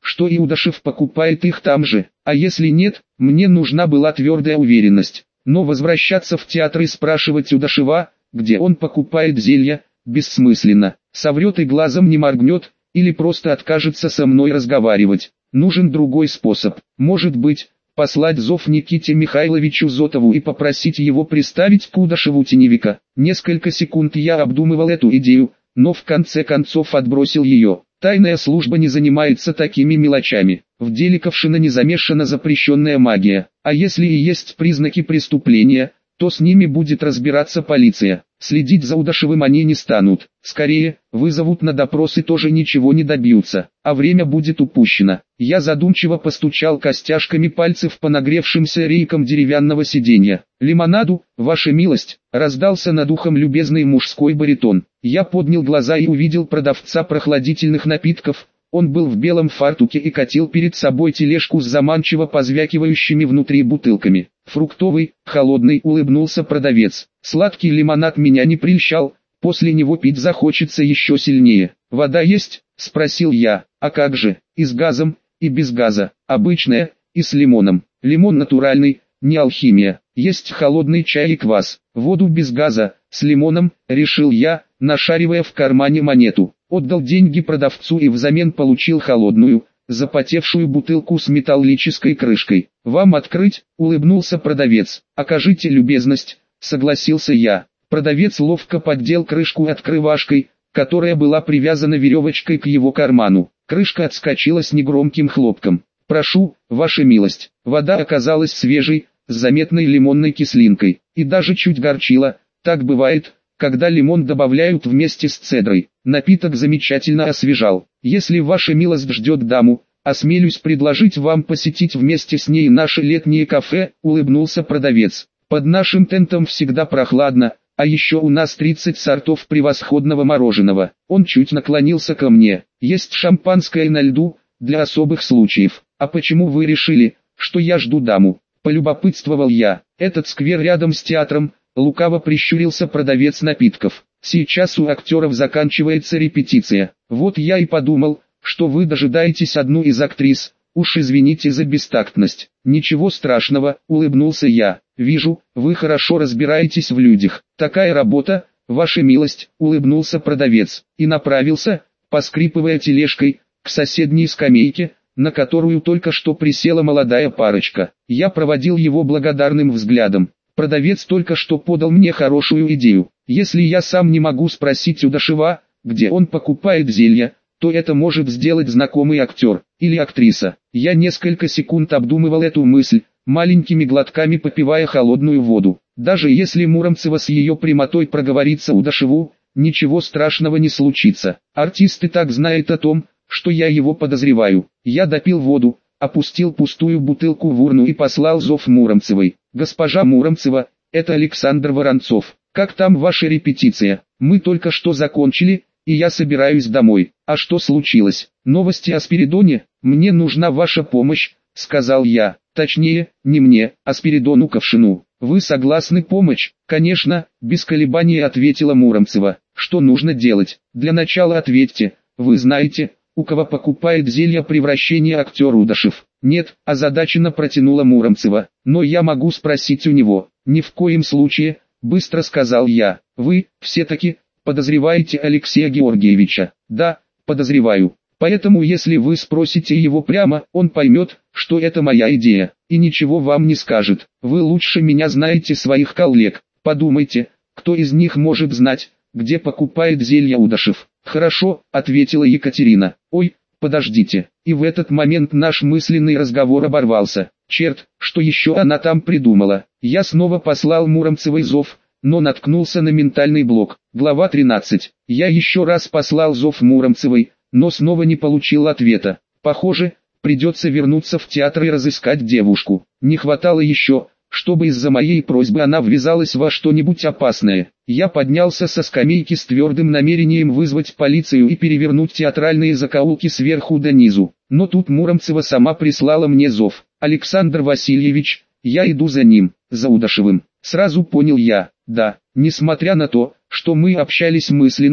что Иудашев покупает их там же, а если нет, мне нужна была твердая уверенность. Но возвращаться в театр и спрашивать Иудашева, где он покупает зелья, бессмысленно. Соврет и глазом не моргнет, или просто откажется со мной разговаривать. Нужен другой способ. Может быть, послать зов Никите Михайловичу Зотову и попросить его приставить к Иудашеву теневика. Несколько секунд я обдумывал эту идею, но в конце концов отбросил ее. Тайная служба не занимается такими мелочами. В деле Ковшина не замешана запрещенная магия. А если и есть признаки преступления, то с ними будет разбираться полиция. Следить за Иудашевым они не станут. Скорее, вызовут на допрос и тоже ничего не добьются, а время будет упущено. Я задумчиво постучал костяшками пальцев по нагревшимся рейкам деревянного сиденья. «Лимонаду, ваша милость!» — раздался над ухом любезный мужской баритон. Я поднял глаза и увидел продавца прохладительных напитков. Он был в белом фартуке и катил перед собой тележку с заманчиво позвякивающими внутри бутылками. «Фруктовый, холодный», — улыбнулся продавец. «Сладкий лимонад меня не прельщал, после него пить захочется еще сильнее». «Вода есть?» — спросил я. «А как же, и с газом, и без газа, обычная, и с лимоном. Лимон натуральный, не алхимия. Есть холодный чай и квас. Воду без газа, с лимоном», — решил я, нашаривая в кармане монету. Отдал деньги продавцу и взамен получил холодную, запотевшую бутылку с металлической крышкой. «Вам открыть?» — улыбнулся продавец. «Окажите любезность», — согласился я. Продавец ловко поддел крышку открывашкой, которая была привязана веревочкой к его карману. Крышка отскочила с негромким хлопком. «Прошу, ваша милость». Вода оказалась свежей, с заметной лимонной кислинкой, и даже чуть горчила. Так бывает, когда лимон добавляют вместе с цедрой. Напиток замечательно освежал. «Если ваша милость ждет даму, осмелюсь предложить вам посетить вместе с ней наше летнее кафе», — улыбнулся продавец. «Под нашим тентом всегда прохладно, а еще у нас 30 сортов превосходного мороженого». Он чуть наклонился ко мне. «Есть шампанское на льду, для особых случаев». «А почему вы решили, что я жду даму?» — полюбопытствовал я. «Этот сквер рядом с театром», — лукаво прищурился продавец напитков. «Сейчас у актеров заканчивается репетиция. Вот я и подумал, что вы дожидаетесь одну из актрис. Уж извините за бестактность». «Ничего страшного», — улыбнулся я. «Вижу, вы хорошо разбираетесь в людях. Такая работа, ваша милость», — улыбнулся продавец. И направился, поскрипывая тележкой, к соседней скамейке, на которую только что присела молодая парочка. Я проводил его благодарным взглядом. Продавец только что подал мне хорошую идею. Если я сам не могу спросить у Иудашева, где он покупает зелья, то это может сделать знакомый актер или актриса. Я несколько секунд обдумывал эту мысль, маленькими глотками попивая холодную воду. Даже если Муромцева с ее прямотой проговорится Иудашеву, ничего страшного не случится. Артист и так знает о том, что я его подозреваю. Я допил воду, опустил пустую бутылку в урну и послал зов Муромцевой. «Госпожа Муромцева, это Александр Воронцов. Как там ваша репетиция? Мы только что закончили, и я собираюсь домой». «А что случилось?» «Новости о Спиридоне? Мне нужна ваша помощь», — сказал я. «Точнее, не мне, а Спиридону Ковшину». «Вы согласны помочь?» «Конечно», — без колебаний ответила Муромцева. «Что нужно делать?» «Для начала ответьте, вы знаете, у кого покупает зелье превращения актер Иудашев?» «Нет», — озадаченно протянула Муромцева. «Но я могу спросить у него». «Ни в коем случае», — быстро сказал я. «Вы, все-таки, подозреваете Алексея Георгиевича?» «Да, подозреваю. Поэтому если вы спросите его прямо, он поймет, что это моя идея, и ничего вам не скажет. Вы лучше меня знаете своих коллег. Подумайте, кто из них может знать, где покупает зелье Иудашев?» «Хорошо», — ответила Екатерина. «Ой, подождите». И в этот момент наш мысленный разговор оборвался. Черт, что еще она там придумала? Я снова послал Муромцевой зов, но наткнулся на ментальный блок. Глава 13. Я еще раз послал зов Муромцевой, но снова не получил ответа. Похоже, придется вернуться в театр и разыскать девушку. Не хватало еще, чтобы из-за моей просьбы она ввязалась во что-нибудь опасное. Я поднялся со скамейки с твердым намерением вызвать полицию и перевернуть театральные закоулки сверху донизу. Но тут Муромцева сама прислала мне зов. «Александр Васильевич, я иду за ним, за Иудашевым». Сразу понял я, да, несмотря на то, что мы общались мысленно,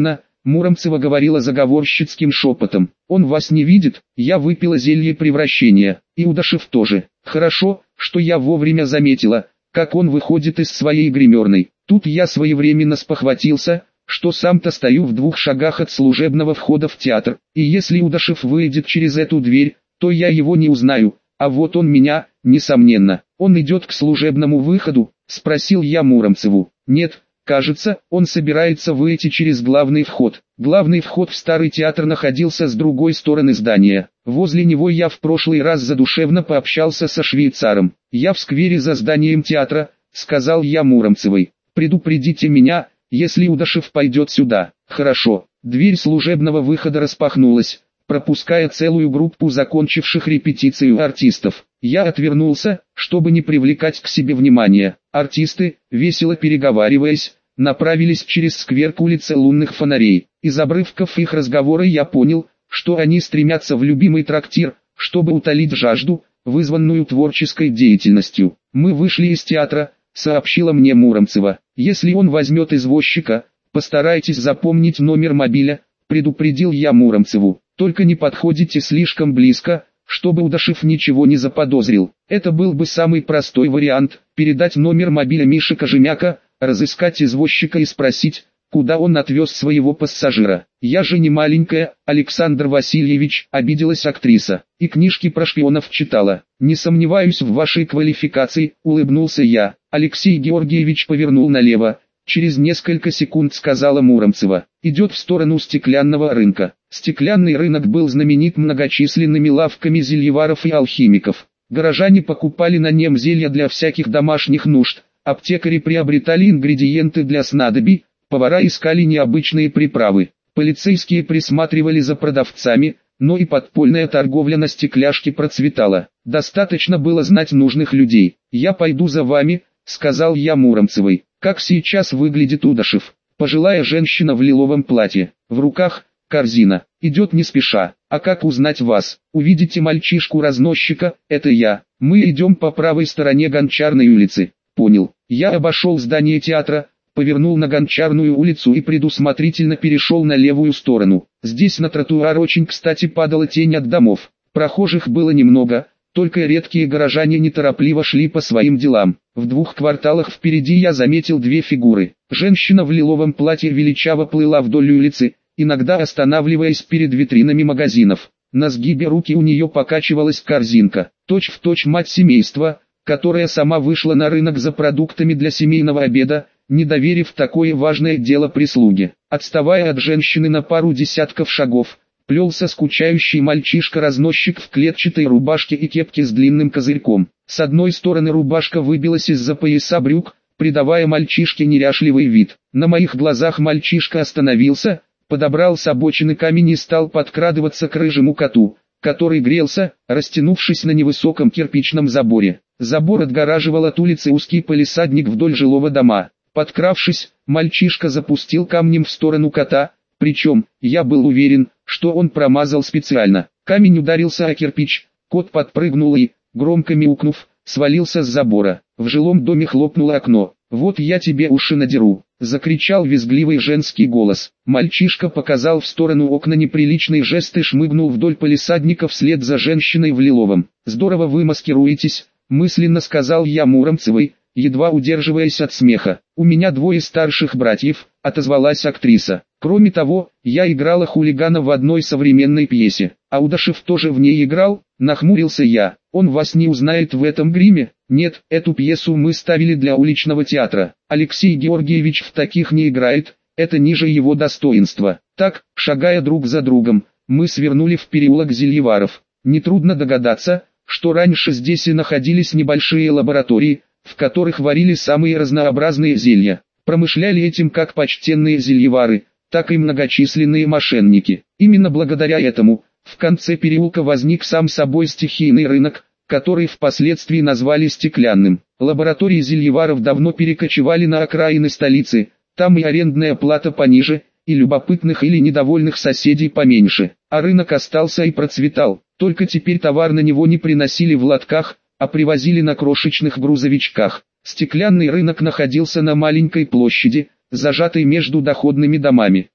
Муромцева говорила заговорщицким шепотом. Он вас не видит, я выпила зелье превращения, и Удашев тоже. Хорошо, что я вовремя заметила, как он выходит из своей гримерной. Тут я своевременно спохватился, что сам-то стою в 2 шагах от служебного входа в театр, и если Удашев выйдет через эту дверь, то я его не узнаю, а вот он меня, несомненно. Он идет к служебному выходу, спросил я Муромцеву. Нет, кажется, он собирается выйти через главный вход. Главный вход в старый театр находился с другой стороны здания. Возле него я в прошлый раз задушевно пообщался со швейцаром. Я в сквере за зданием театра, сказал я Муромцевой. Предупредите меня, если Удашев пойдет сюда. Хорошо. Дверь служебного выхода распахнулась, пропуская целую группу закончивших репетицию артистов. Я отвернулся, чтобы не привлекать к себе внимания. Артисты, весело переговариваясь, направились через сквер к улице лунных фонарей. Из обрывков их разговора я понял, что они стремятся в любимый трактир, чтобы утолить жажду, вызванную творческой деятельностью. Мы вышли из театра, сообщила мне Муромцева. Если он возьмет извозчика, постарайтесь запомнить номер мобиля, предупредил я Муромцеву. Только не подходите слишком близко, чтобы Удашев ничего не заподозрил. Это был бы самый простой вариант, передать номер мобиля Миши Кожемяка, разыскать извозчика и спросить, куда он отвез своего пассажира. Я же не маленькая, Александр Васильевич, обиделась актриса, и книжки про шпионов читала. Не сомневаюсь в вашей квалификации, улыбнулся я. Алексей Георгиевич повернул налево. Через несколько секунд сказала Муромцева. Идет в сторону стеклянного рынка. Стеклянный рынок был знаменит многочисленными лавками зельеваров и алхимиков. Горожане покупали на нем зелья для всяких домашних нужд, аптекари приобретали ингредиенты для снадобий, повара искали необычные приправы. Полицейские присматривали за продавцами, но и подпольная торговля на стекляшке процветала. Достаточно было знать нужных людей. «Я пойду за вами», — сказал я Муромцевой. Как сейчас выглядит Удашев? Пожилая женщина в лиловом платье, в руках корзина, идет не спеша. А как узнать вас? Увидите мальчишку-разносчика, это я. Мы идем по правой стороне Гончарной улицы. Понял. Я обошел здание театра, повернул на Гончарную улицу и предусмотрительно перешел на левую сторону. Здесь на тротуар очень кстати падала тень от домов. Прохожих было немного. Только редкие горожане неторопливо шли по своим делам. В 2 кварталах впереди я заметил 2 фигуры. Женщина в лиловом платье величаво плыла вдоль улицы, иногда останавливаясь перед витринами магазинов. На сгибе руки у нее покачивалась корзинка. Точь-в-точь мать семейства, которая сама вышла на рынок за продуктами для семейного обеда, не доверив такое важное дело прислуге. Отставая от женщины на пару десятков шагов, плелся скучающий мальчишка-разносчик в клетчатой рубашке и кепке с длинным козырьком. С одной стороны рубашка выбилась из-за пояса брюк, придавая мальчишке неряшливый вид. На моих глазах мальчишка остановился, подобрал с обочины камень и стал подкрадываться к рыжему коту, который грелся, растянувшись на невысоком кирпичном заборе. Забор отгораживал от улицы узкий палисадник вдоль жилого дома. Подкравшись, мальчишка запустил камнем в сторону кота, причем, я был уверен, что он промазал специально. Камень ударился о кирпич, кот подпрыгнул и, громко мяукнув, свалился с забора. В жилом доме хлопнуло окно. «Вот я тебе уши надеру», — закричал визгливый женский голос. Мальчишка показал в сторону окна неприличный жест и шмыгнул вдоль палисадника вслед за женщиной в лиловом. «Здорово вы маскируетесь», — мысленно сказал я Муромцевой, едва удерживаясь от смеха. «У меня 2 старших братьев», — отозвалась актриса. «Кроме того, я играла хулигана в одной современной пьесе». «А Удашев тоже в ней играл?» — нахмурился я. «Он вас не узнает в этом гриме?» «Нет, эту пьесу мы ставили для уличного театра. Алексей Георгиевич в таких не играет, это ниже его достоинства». Так, шагая друг за другом, мы свернули в переулок Зельеваров. Нетрудно догадаться, что раньше здесь и находились небольшие лаборатории, в которых варили самые разнообразные зелья. Промышляли этим как почтенные зельевары, так и многочисленные мошенники. Именно благодаря этому, в конце переулка возник сам собой стихийный рынок, который впоследствии назвали стеклянным. Лаборатории зельеваров давно перекочевали на окраины столицы, там и арендная плата пониже, и любопытных или недовольных соседей поменьше. А рынок остался и процветал, только теперь товар на него не приносили в лотках, а привозили на крошечных грузовичках. Стеклянный рынок находился на маленькой площади, зажатой между доходными домами.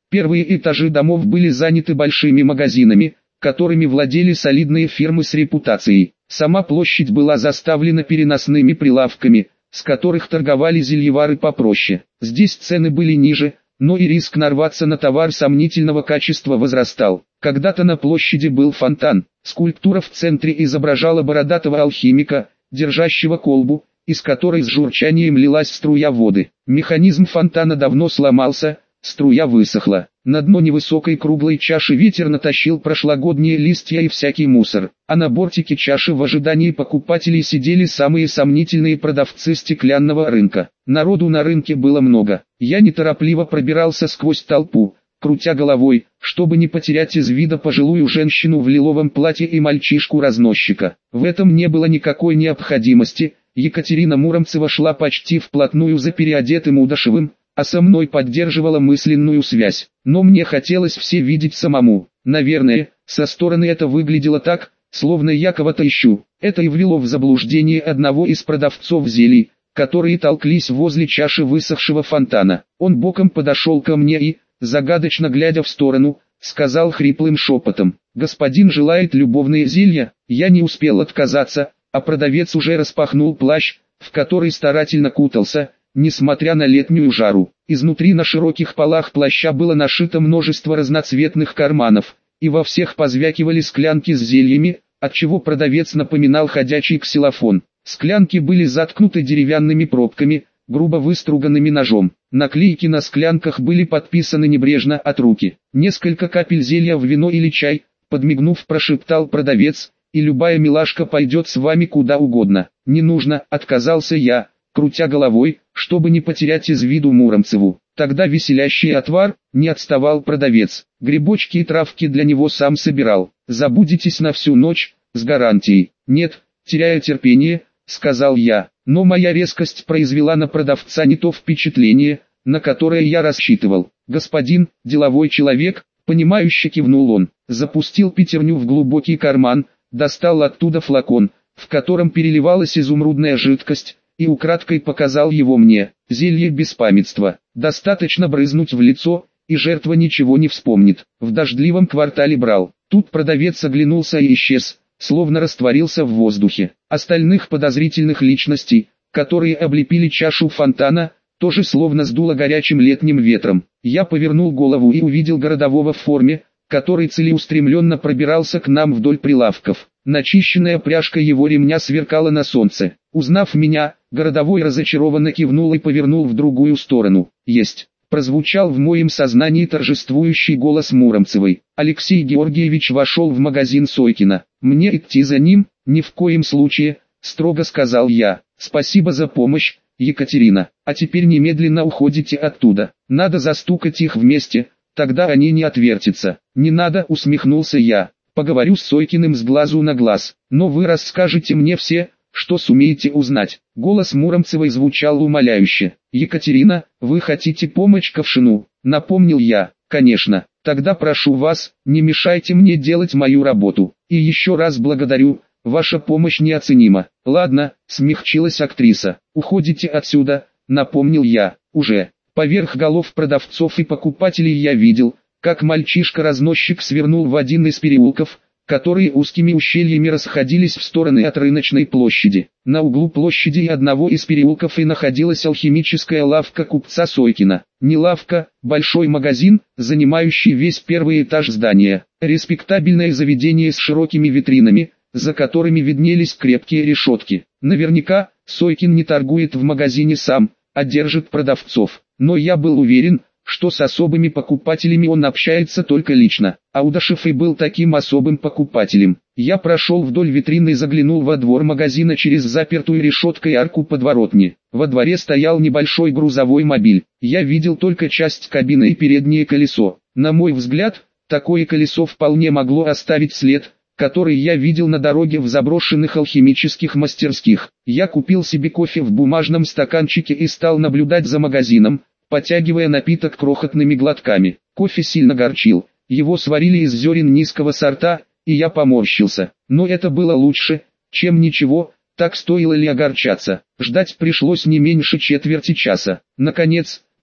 Первые этажи домов были заняты большими магазинами, которыми владели солидные фирмы с репутацией. Сама площадь была заставлена переносными прилавками, с которых торговали зельевары попроще. Здесь цены были ниже, но и риск нарваться на товар сомнительного качества возрастал. Когда-то на площади был фонтан. Скульптура в центре изображала бородатого алхимика, держащего колбу, из которой с журчанием лилась струя воды. Механизм фонтана давно сломался, струя высохла. На дно невысокой круглой чаши ветер натащил прошлогодние листья и всякий мусор, а на бортике чаши в ожидании покупателей сидели самые сомнительные продавцы стеклянного рынка. Народу на рынке было много. Я неторопливо пробирался сквозь толпу, крутя головой, чтобы не потерять из вида пожилую женщину в лиловом платье и мальчишку-разносчика. В этом не было никакой необходимости. Екатерина Муромцева шла почти вплотную за переодетым Удашевым, а со мной поддерживала мысленную связь. Но мне хотелось все видеть самому. Наверное, со стороны это выглядело так, словно я кого-то ищу. Это и ввело в заблуждение одного из продавцов зелий, которые толклись возле чаши высохшего фонтана. Он боком подошел ко мне и, загадочно глядя в сторону, сказал хриплым шепотом: «Господин желает любовные зелья». Я не успел отказаться, а продавец уже распахнул плащ, в который старательно кутался, несмотря на летнюю жару. Изнутри на широких полах плаща было нашито множество разноцветных карманов, и во всех позвякивали склянки с зельями, отчего продавец напоминал ходячий ксилофон. Склянки были заткнуты деревянными пробками, грубо выструганными ножом. Наклейки на склянках были подписаны небрежно от руки. «Несколько капель зелья в вино или чай», подмигнув, прошептал продавец, «и любая милашка пойдет с вами куда угодно». «Не нужно», отказался я, крутя головой, чтобы не потерять из виду Муромцеву. «Тогда веселящий отвар», не отставал продавец. «Грибочки и травки для него сам собирал. Забудетесь на всю ночь, с гарантией». «Нет», теряя терпение, сказал я. Но моя резкость произвела на продавца не то впечатление, на которое я рассчитывал. «Господин, деловой человек», понимающе кивнул он, запустил пятерню в глубокий карман, достал оттуда флакон, в котором переливалась изумрудная жидкость, и украдкой показал его мне. «Зелье беспамятства. Достаточно брызнуть в лицо, и жертва ничего не вспомнит. В дождливом квартале брал». Тут продавец оглянулся и исчез, словно растворился в воздухе. Остальных подозрительных личностей, которые облепили чашу фонтана, тоже словно сдуло горячим летним ветром. Я повернул голову и увидел городового в форме, который целеустремленно пробирался к нам вдоль прилавков. Начищенная пряжка его ремня сверкала на солнце. Узнав меня, городовой разочарованно кивнул и повернул в другую сторону. «Есть!» — прозвучал в моем сознании торжествующий голос Муромцевой. Алексей Георгиевич вошел в магазин Сойкина. «Мне идти за ним?» «Ни в коем случае», — строго сказал я. «Спасибо за помощь, Екатерина. А теперь немедленно уходите оттуда. Надо застукать их вместе, тогда они не отвертятся». «Не надо», — усмехнулся я. «Поговорю с Сойкиным с глазу на глаз. Но вы расскажете мне все, что сумеете узнать». Голос Муромцевой звучал умоляюще. «Екатерина, вы хотите помочь Ковшину?» — напомнил я. «Конечно. Тогда прошу вас, не мешайте мне делать мою работу. И еще раз благодарю, ваша помощь неоценима». «Ладно», — смягчилась актриса. «Уходите отсюда», — напомнил я. Уже поверх голов продавцов и покупателей я видел, как мальчишка-разносчик свернул в один из переулков, которые узкими ущельями расходились в стороны от рыночной площади. На углу площади и одного из переулков и находилась алхимическая лавка купца Сойкина. Не лавка, большой магазин, занимающий весь первый этаж здания. Респектабельное заведение с широкими витринами, за которыми виднелись крепкие решетки. Наверняка, Сойкин не торгует в магазине сам, а держит продавцов. Но я был уверен, что с особыми покупателями он общается только лично, а Удашев и был таким особым покупателем. Я прошел вдоль витрины и заглянул во двор магазина через запертую решеткой арку подворотни. Во дворе стоял небольшой грузовой мобиль. Я видел только часть кабины и переднее колесо. На мой взгляд, такое колесо вполне могло оставить след, который я видел на дороге в заброшенных алхимических мастерских. Я купил себе кофе в бумажном стаканчике и стал наблюдать за магазином, потягивая напиток крохотными глотками. Кофе сильно горчил, его сварили из зерен низкого сорта, и я поморщился. Но это было лучше, чем ничего, так стоило ли огорчаться. Ждать пришлось не меньше четверти часа. Наконец,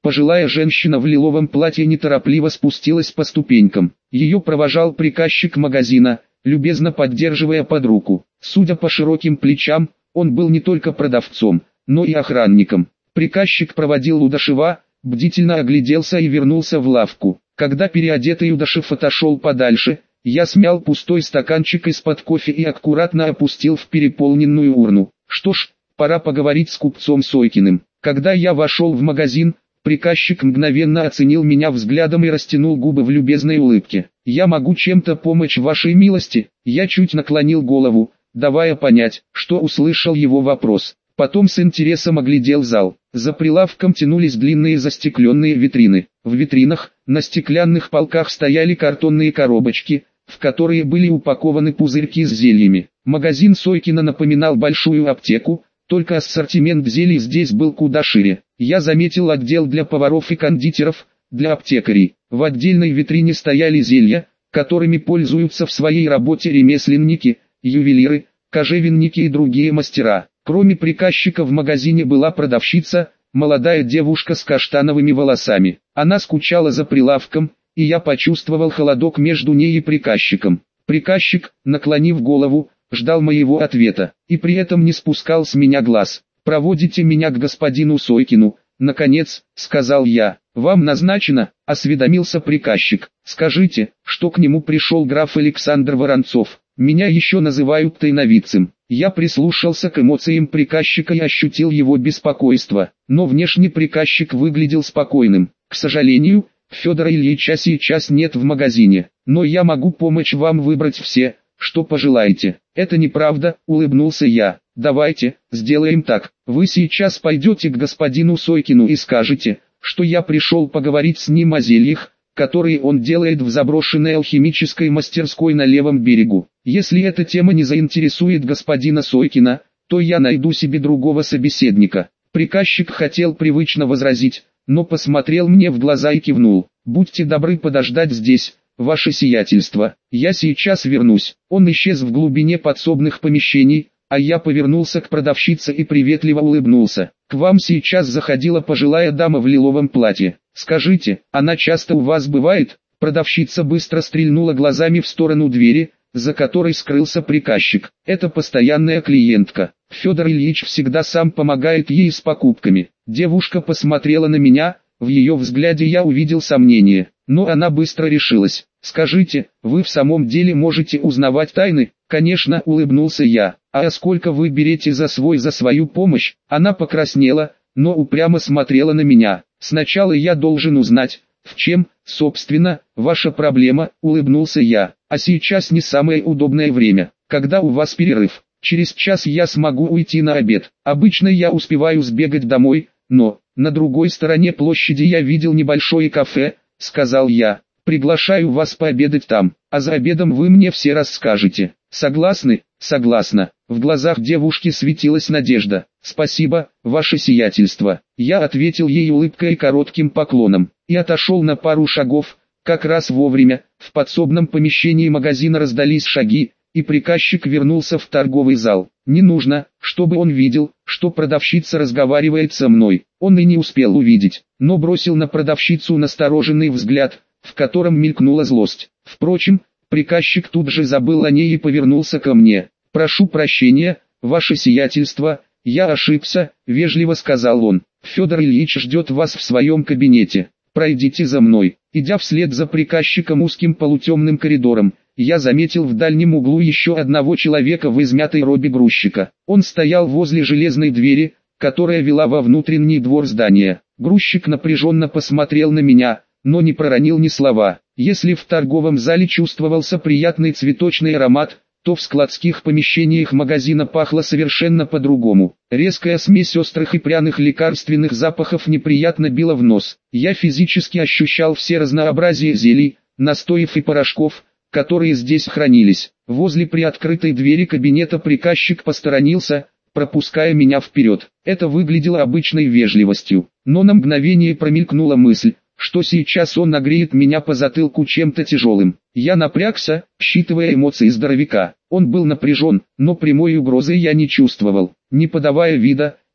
Пожилая женщина в лиловом платье неторопливо спустилась по ступенькам. Ее провожал приказчик магазина, любезно поддерживая под руку. Судя по широким плечам, он был не только продавцом, но и охранником. Приказчик проводил Удашева, бдительно огляделся и вернулся в лавку. Когда переодетый Удашев отошел подальше, я смял пустой стаканчик из-под кофе и аккуратно опустил в переполненную урну. Что ж, пора поговорить с купцом Сойкиным. Когда я вошел в магазин, приказчик мгновенно оценил меня взглядом и растянул губы в любезной улыбке. «Я могу чем-то помочь вашей милости?» Я чуть наклонил голову, давая понять, что услышал его вопрос. Потом с интересом оглядел зал. За прилавком тянулись длинные застекленные витрины. В витринах, на стеклянных полках стояли картонные коробочки, в которые были упакованы пузырьки с зельями. Магазин Сойкина напоминал большую аптеку, только ассортимент зелий здесь был куда шире. Я заметил отдел для поваров и кондитеров, для аптекарей. В отдельной витрине стояли зелья, которыми пользуются в своей работе ремесленники, ювелиры, кожевенники и другие мастера. Кроме приказчика в магазине была продавщица, молодая девушка с каштановыми волосами. Она скучала за прилавком, и я почувствовал холодок между ней и приказчиком. Приказчик, наклонив голову, ждал моего ответа, и при этом не спускал с меня глаз. «Проводите меня к господину Сойкину», — наконец, сказал я. «Вам назначено», — осведомился приказчик. «Скажите, что к нему пришел граф Александр Воронцов. Меня еще называют тайновидцем». Я прислушался к эмоциям приказчика и ощутил его беспокойство, но внешне приказчик выглядел спокойным. «К сожалению, Федора Ильича сейчас нет в магазине, но я могу помочь вам выбрать все, что пожелаете». «Это неправда», — улыбнулся я. «Давайте, сделаем так. Вы сейчас пойдете к господину Сойкину и скажете, что я пришел поговорить с ним о зельях, которые он делает в заброшенной алхимической мастерской на левом берегу. Если эта тема не заинтересует господина Сойкина, то я найду себе другого собеседника». Приказчик хотел привычно возразить, но посмотрел мне в глаза и кивнул. «Будьте добры подождать здесь, ваше сиятельство, я сейчас вернусь». Он исчез в глубине подсобных помещений, а я повернулся к продавщице и приветливо улыбнулся. «К вам сейчас заходила пожилая дама в лиловом платье. Скажите, она часто у вас бывает?» Продавщица быстро стрельнула глазами в сторону двери, за которой скрылся приказчик. «Это постоянная клиентка. Федор Ильич всегда сам помогает ей с покупками». Девушка посмотрела на меня, в ее взгляде я увидел сомнение, но она быстро решилась. «Скажите, вы в самом деле можете узнавать тайны?» «Конечно», — улыбнулся я. «А сколько вы берете за свою помощь?» Она покраснела, но упрямо смотрела на меня. «Сначала я должен узнать, в чем, собственно, ваша проблема», — улыбнулся я. «А сейчас не самое удобное время. Когда у вас перерыв? Через час я смогу уйти на обед. Обычно я успеваю сбегать домой, но на другой стороне площади я видел небольшое кафе», — сказал я. «Приглашаю вас пообедать там, а за обедом вы мне все расскажете. Согласны?» «Согласна». В глазах девушки светилась надежда. «Спасибо, ваше сиятельство». Я ответил ей улыбкой и коротким поклоном, и отошел на пару шагов. Как раз вовремя, в подсобном помещении магазина раздались шаги, и приказчик вернулся в торговый зал. Не нужно, чтобы он видел, что продавщица разговаривает со мной. Он и не успел увидеть, но бросил на продавщицу настороженный взгляд, в котором мелькнула злость. Впрочем, приказчик тут же забыл о ней и повернулся ко мне. «Прошу прощения, ваше сиятельство, я ошибся», — вежливо сказал он. «Федор Ильич ждет вас в своем кабинете. Пройдите за мной». Идя вслед за приказчиком узким полутемным коридором, я заметил в дальнем углу еще одного человека в измятой робе грузчика. Он стоял возле железной двери, которая вела во внутренний двор здания. Грузчик напряженно посмотрел на меня, но не проронил ни слова. Если в торговом зале чувствовался приятный цветочный аромат, то в складских помещениях магазина пахло совершенно по-другому. Резкая смесь острых и пряных лекарственных запахов неприятно била в нос. Я физически ощущал все разнообразие зелий, настоев и порошков, которые здесь хранились. Возле приоткрытой двери кабинета приказчик посторонился, пропуская меня вперед. Это выглядело обычной вежливостью, но на мгновение промелькнула мысль, что сейчас он нагреет меня по затылку чем-то тяжелым. Я напрягся, считывая эмоции здоровяка. Он был напряжен, но прямой угрозы я не чувствовал. Не подавая вида,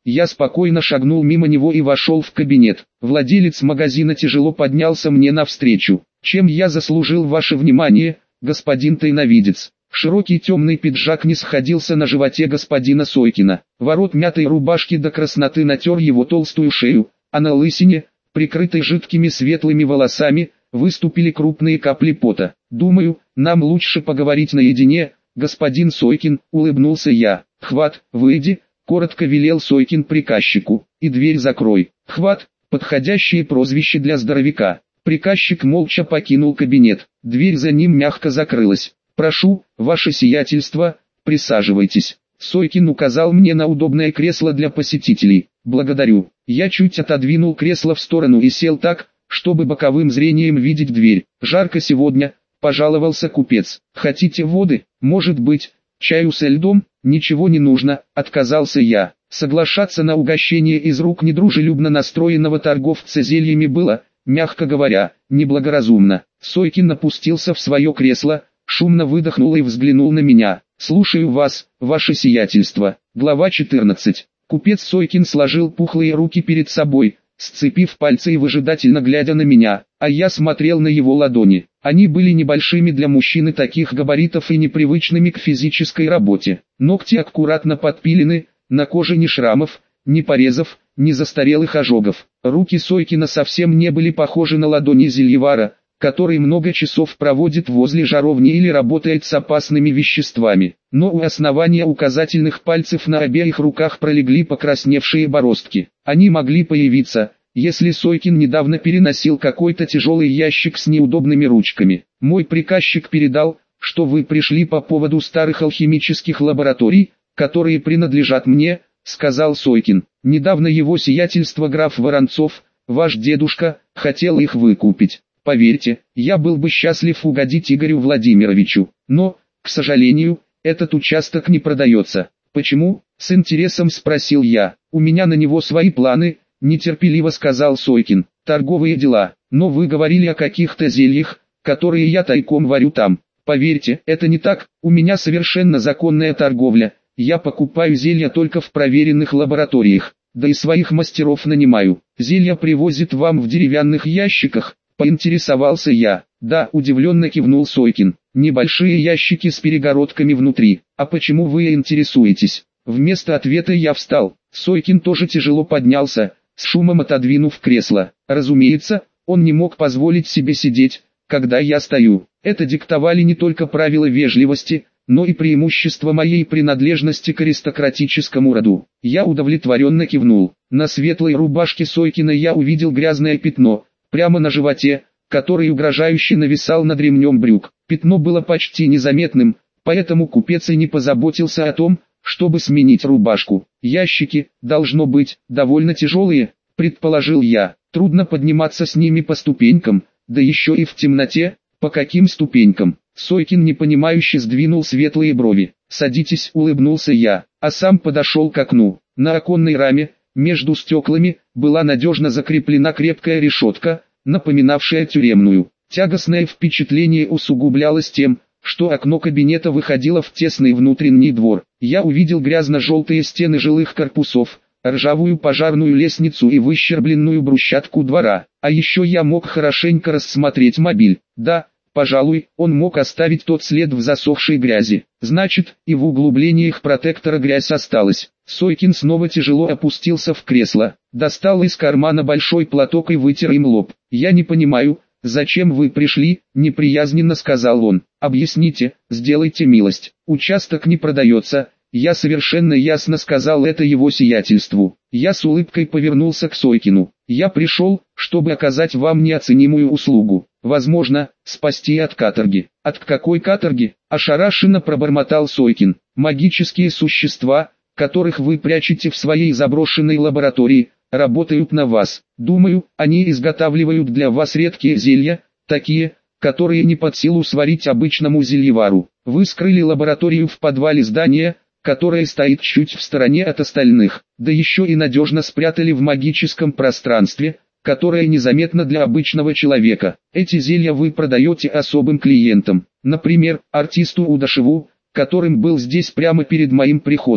Я спокойно шагнул мимо него и вошел в кабинет. Владелец магазина тяжело поднялся мне навстречу. «Чем я заслужил ваше внимание, господин тайновидец?» Широкий темный пиджак не сходился на животе господина Сойкина. Ворот мятой рубашки до красноты натер его толстую шею, а на лысине, прикрытой жидкими светлыми волосами, выступили крупные капли пота. «Думаю, нам лучше поговорить наедине, господин Сойкин», — улыбнулся я. «Хват, выйди», — коротко велел Сойкин приказчику, — «и дверь закрой». Хват — подходящее прозвище для здоровяка. Приказчик молча покинул кабинет, дверь за ним мягко закрылась. «Прошу, ваше сиятельство, присаживайтесь». Сойкин указал мне на удобное кресло для посетителей. «Благодарю». Я чуть отодвинул кресло в сторону и сел так, чтобы боковым зрением видеть дверь. «Жарко сегодня», — пожаловался купец. «Хотите воды? Может быть, чаю со льдом?» «Ничего не нужно», — отказался я. Соглашаться на угощение из рук недружелюбно настроенного торговца зельями было, мягко говоря, неблагоразумно. Сойкин опустился в свое кресло, шумно выдохнул и взглянул на меня. «Слушаю вас, ваше сиятельство». Глава 14. Купец Сойкин сложил пухлые руки перед собой, сцепив пальцы и выжидательно глядя на меня, а я смотрел на его ладони. Они были небольшими для мужчины таких габаритов и непривычными к физической работе. Ногти аккуратно подпилены, на коже ни шрамов, ни порезов, ни застарелых ожогов. Руки Сойкина совсем не были похожи на ладони зельевара, который много часов проводит возле жаровни или работает с опасными веществами. Но у основания указательных пальцев на обеих руках пролегли покрасневшие бороздки. Они могли появиться, если Сойкин недавно переносил какой-то тяжелый ящик с неудобными ручками. «Мой приказчик передал, что вы пришли по поводу старых алхимических лабораторий, которые принадлежат мне», — сказал Сойкин. «Недавно его сиятельство граф Воронцов, ваш дедушка, хотел их выкупить. Поверьте, я был бы счастлив угодить Игорю Владимировичу, но, к сожалению, этот участок не продается». «Почему?» — с интересом спросил я. «У меня на него свои планы», — нетерпеливо сказал Сойкин. «Торговые дела, но вы говорили о каких-то зельях, которые я тайком варю там. Поверьте, это не так, у меня совершенно законная торговля, я покупаю зелья только в проверенных лабораториях, да и своих мастеров нанимаю. Зелья привозят вам в деревянных ящиках», — поинтересовался я. «Да», — удивленно кивнул Сойкин. «Небольшие ящики с перегородками внутри. А почему вы интересуетесь?» Вместо ответа я встал. Сойкин тоже тяжело поднялся, с шумом отодвинув кресло. Разумеется, он не мог позволить себе сидеть, когда я стою. Это диктовали не только правила вежливости, но и преимущество моей принадлежности к аристократическому роду. Я удовлетворенно кивнул. На светлой рубашке Сойкина я увидел грязное пятно, прямо на животе, который угрожающе нависал над ремнем брюк. Пятно было почти незаметным, поэтому купец и не позаботился о том, чтобы сменить рубашку. «Ящики, должно быть, довольно тяжелые», — предположил я. «Трудно подниматься с ними по ступенькам, да еще и в темноте». «По каким ступенькам?» Сойкин непонимающе сдвинул светлые брови. «Садитесь», — улыбнулся я, а сам подошел к окну. На оконной раме, между стеклами, была надежно закреплена крепкая решетка, напоминавшая тюремную. Тягостное впечатление усугублялось тем, что окно кабинета выходило в тесный внутренний двор. Я увидел грязно-желтые стены жилых корпусов, ржавую пожарную лестницу и выщербленную брусчатку двора. А еще я мог хорошенько рассмотреть мобиль. Да, пожалуй, он мог оставить тот след в засохшей грязи. Значит, и в углублениях протектора грязь осталась. Сойкин снова тяжело опустился в кресло, достал из кармана большой платок и вытер им лоб. «Я не понимаю, зачем вы пришли?» — неприязненно сказал он. «Объясните, сделайте милость. Участок не продается». Я совершенно ясно сказал это его сиятельству. Я с улыбкой повернулся к Сойкину. «Я пришел, чтобы оказать вам неоценимую услугу. Возможно, спасти от каторги». «От какой каторги?» — ошарашенно пробормотал Сойкин. «Магические существа, которых вы прячете в своей заброшенной лаборатории, работают на вас. Думаю, они изготавливают для вас редкие зелья, такие, которые не под силу сварить обычному зельевару. Вы скрыли лабораторию в подвале здания, которое стоит чуть в стороне от остальных, да еще и надежно спрятали в магическом пространстве, которое незаметно для обычного человека. Эти зелья вы продаете особым клиентам, например, артисту Удашеву, которым был здесь прямо перед моим приходом.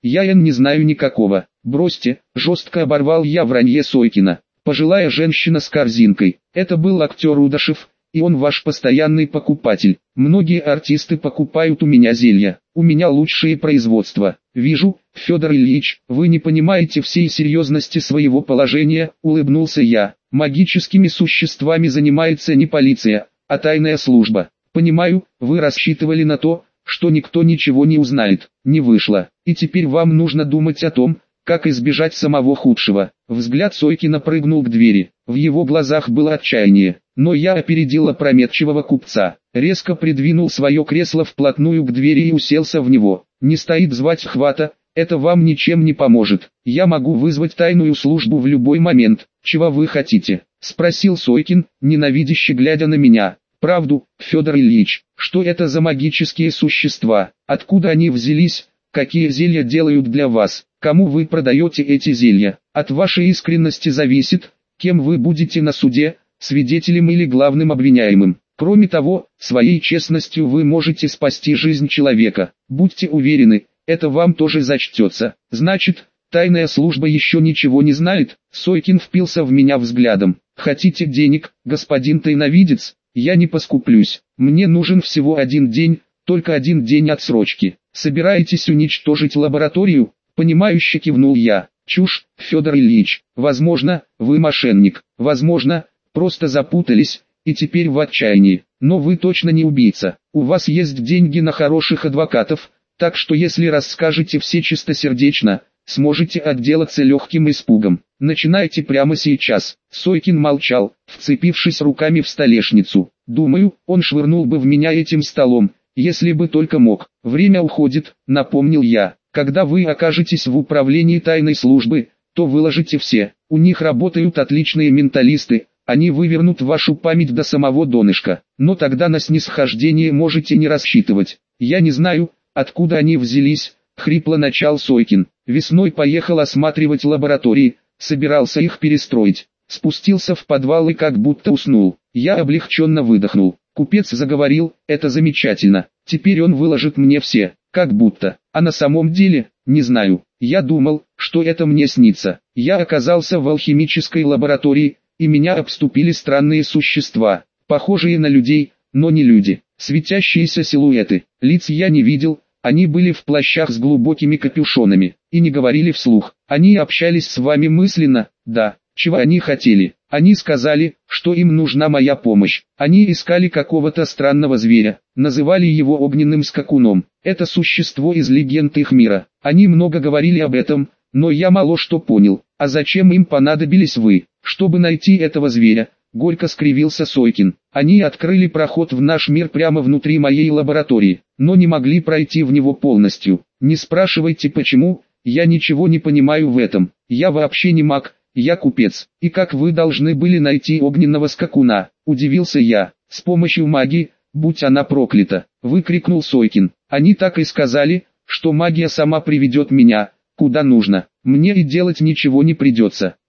Я не знаю никакого. Бросьте, жестко оборвал я вранье Сойкина. Пожилая женщина с корзинкой. Это был актер Удашев, и он ваш постоянный покупатель. Многие артисты покупают у меня зелья. У меня лучшее производство. Вижу, Федор Ильич, вы не понимаете всей серьезности своего положения, улыбнулся я. Магическими существами занимается не полиция, а тайная служба. Понимаю, вы рассчитывали на то, что никто ничего не узнает. Не вышло. И теперь вам нужно думать о том, как избежать самого худшего. Взгляд Сойкина прыгнул к двери. В его глазах было отчаяние. Но я опередил опрометчивого купца. Резко придвинул свое кресло вплотную к двери и уселся в него. Не стоит звать хвата, это вам ничем не поможет. Я могу вызвать тайную службу в любой момент. Чего вы хотите? Спросил Сойкин, ненавидяще глядя на меня. Правду, Федор Ильич, что это за магические существа? Откуда они взялись? Какие зелья делают для вас? Кому вы продаете эти зелья? От вашей искренности зависит, кем вы будете на суде, свидетелем или главным обвиняемым. Кроме того, своей честностью вы можете спасти жизнь человека. Будьте уверены, это вам тоже зачтется. Значит, тайная служба еще ничего не знает? Сойкин впился в меня взглядом. Хотите денег, господин тайновидец? Я не поскуплюсь. Мне нужен всего один день, только один день отсрочки. Собираетесь уничтожить лабораторию? Понимающе кивнул я. Чушь, Федор Ильич. Возможно, вы мошенник. Возможно, просто запутались, и теперь в отчаянии. Но вы точно не убийца. У вас есть деньги на хороших адвокатов, так что если расскажете все чистосердечно, сможете отделаться легким испугом. Начинайте прямо сейчас. Сойкин молчал, вцепившись руками в столешницу. Думаю, он швырнул бы в меня этим столом, если бы только мог. Время уходит, напомнил я. Когда вы окажетесь в управлении тайной службы, то выложите все. У них работают отличные менталисты, они вывернут вашу память до самого донышка. Но тогда на снисхождение можете не рассчитывать. Я не знаю, откуда они взялись, хрипло начал Сойкин. Весной поехал осматривать лаборатории, собирался их перестроить. Спустился в подвал и как будто уснул. Я облегченно выдохнул. Купец заговорил, это замечательно. Теперь он выложит мне все, как будто. А на самом деле, не знаю. Я думал, что это мне снится. Я оказался в алхимической лаборатории, и меня обступили странные существа, похожие на людей, но не люди. Светящиеся силуэты. Лиц я не видел, они были в плащах с глубокими капюшонами, и не говорили вслух. Они общались с вами мысленно, да. Чего они хотели? Они сказали, что им нужна моя помощь. Они искали какого-то странного зверя, называли его огненным скакуном. Это существо из легенд их мира. Они много говорили об этом, но я мало что понял. А зачем им понадобились вы? Чтобы найти этого зверя, горько скривился Сойкин. Они открыли проход в наш мир прямо внутри моей лаборатории, но не могли пройти в него полностью. Не спрашивайте почему, я ничего не понимаю в этом. Я вообще не маг. Я купец, и как вы должны были найти огненного скакуна, удивился я. С помощью магии, будь она проклята, выкрикнул Сойкин. Они так и сказали, что магия сама приведет меня, куда нужно. Мне и делать ничего не придется.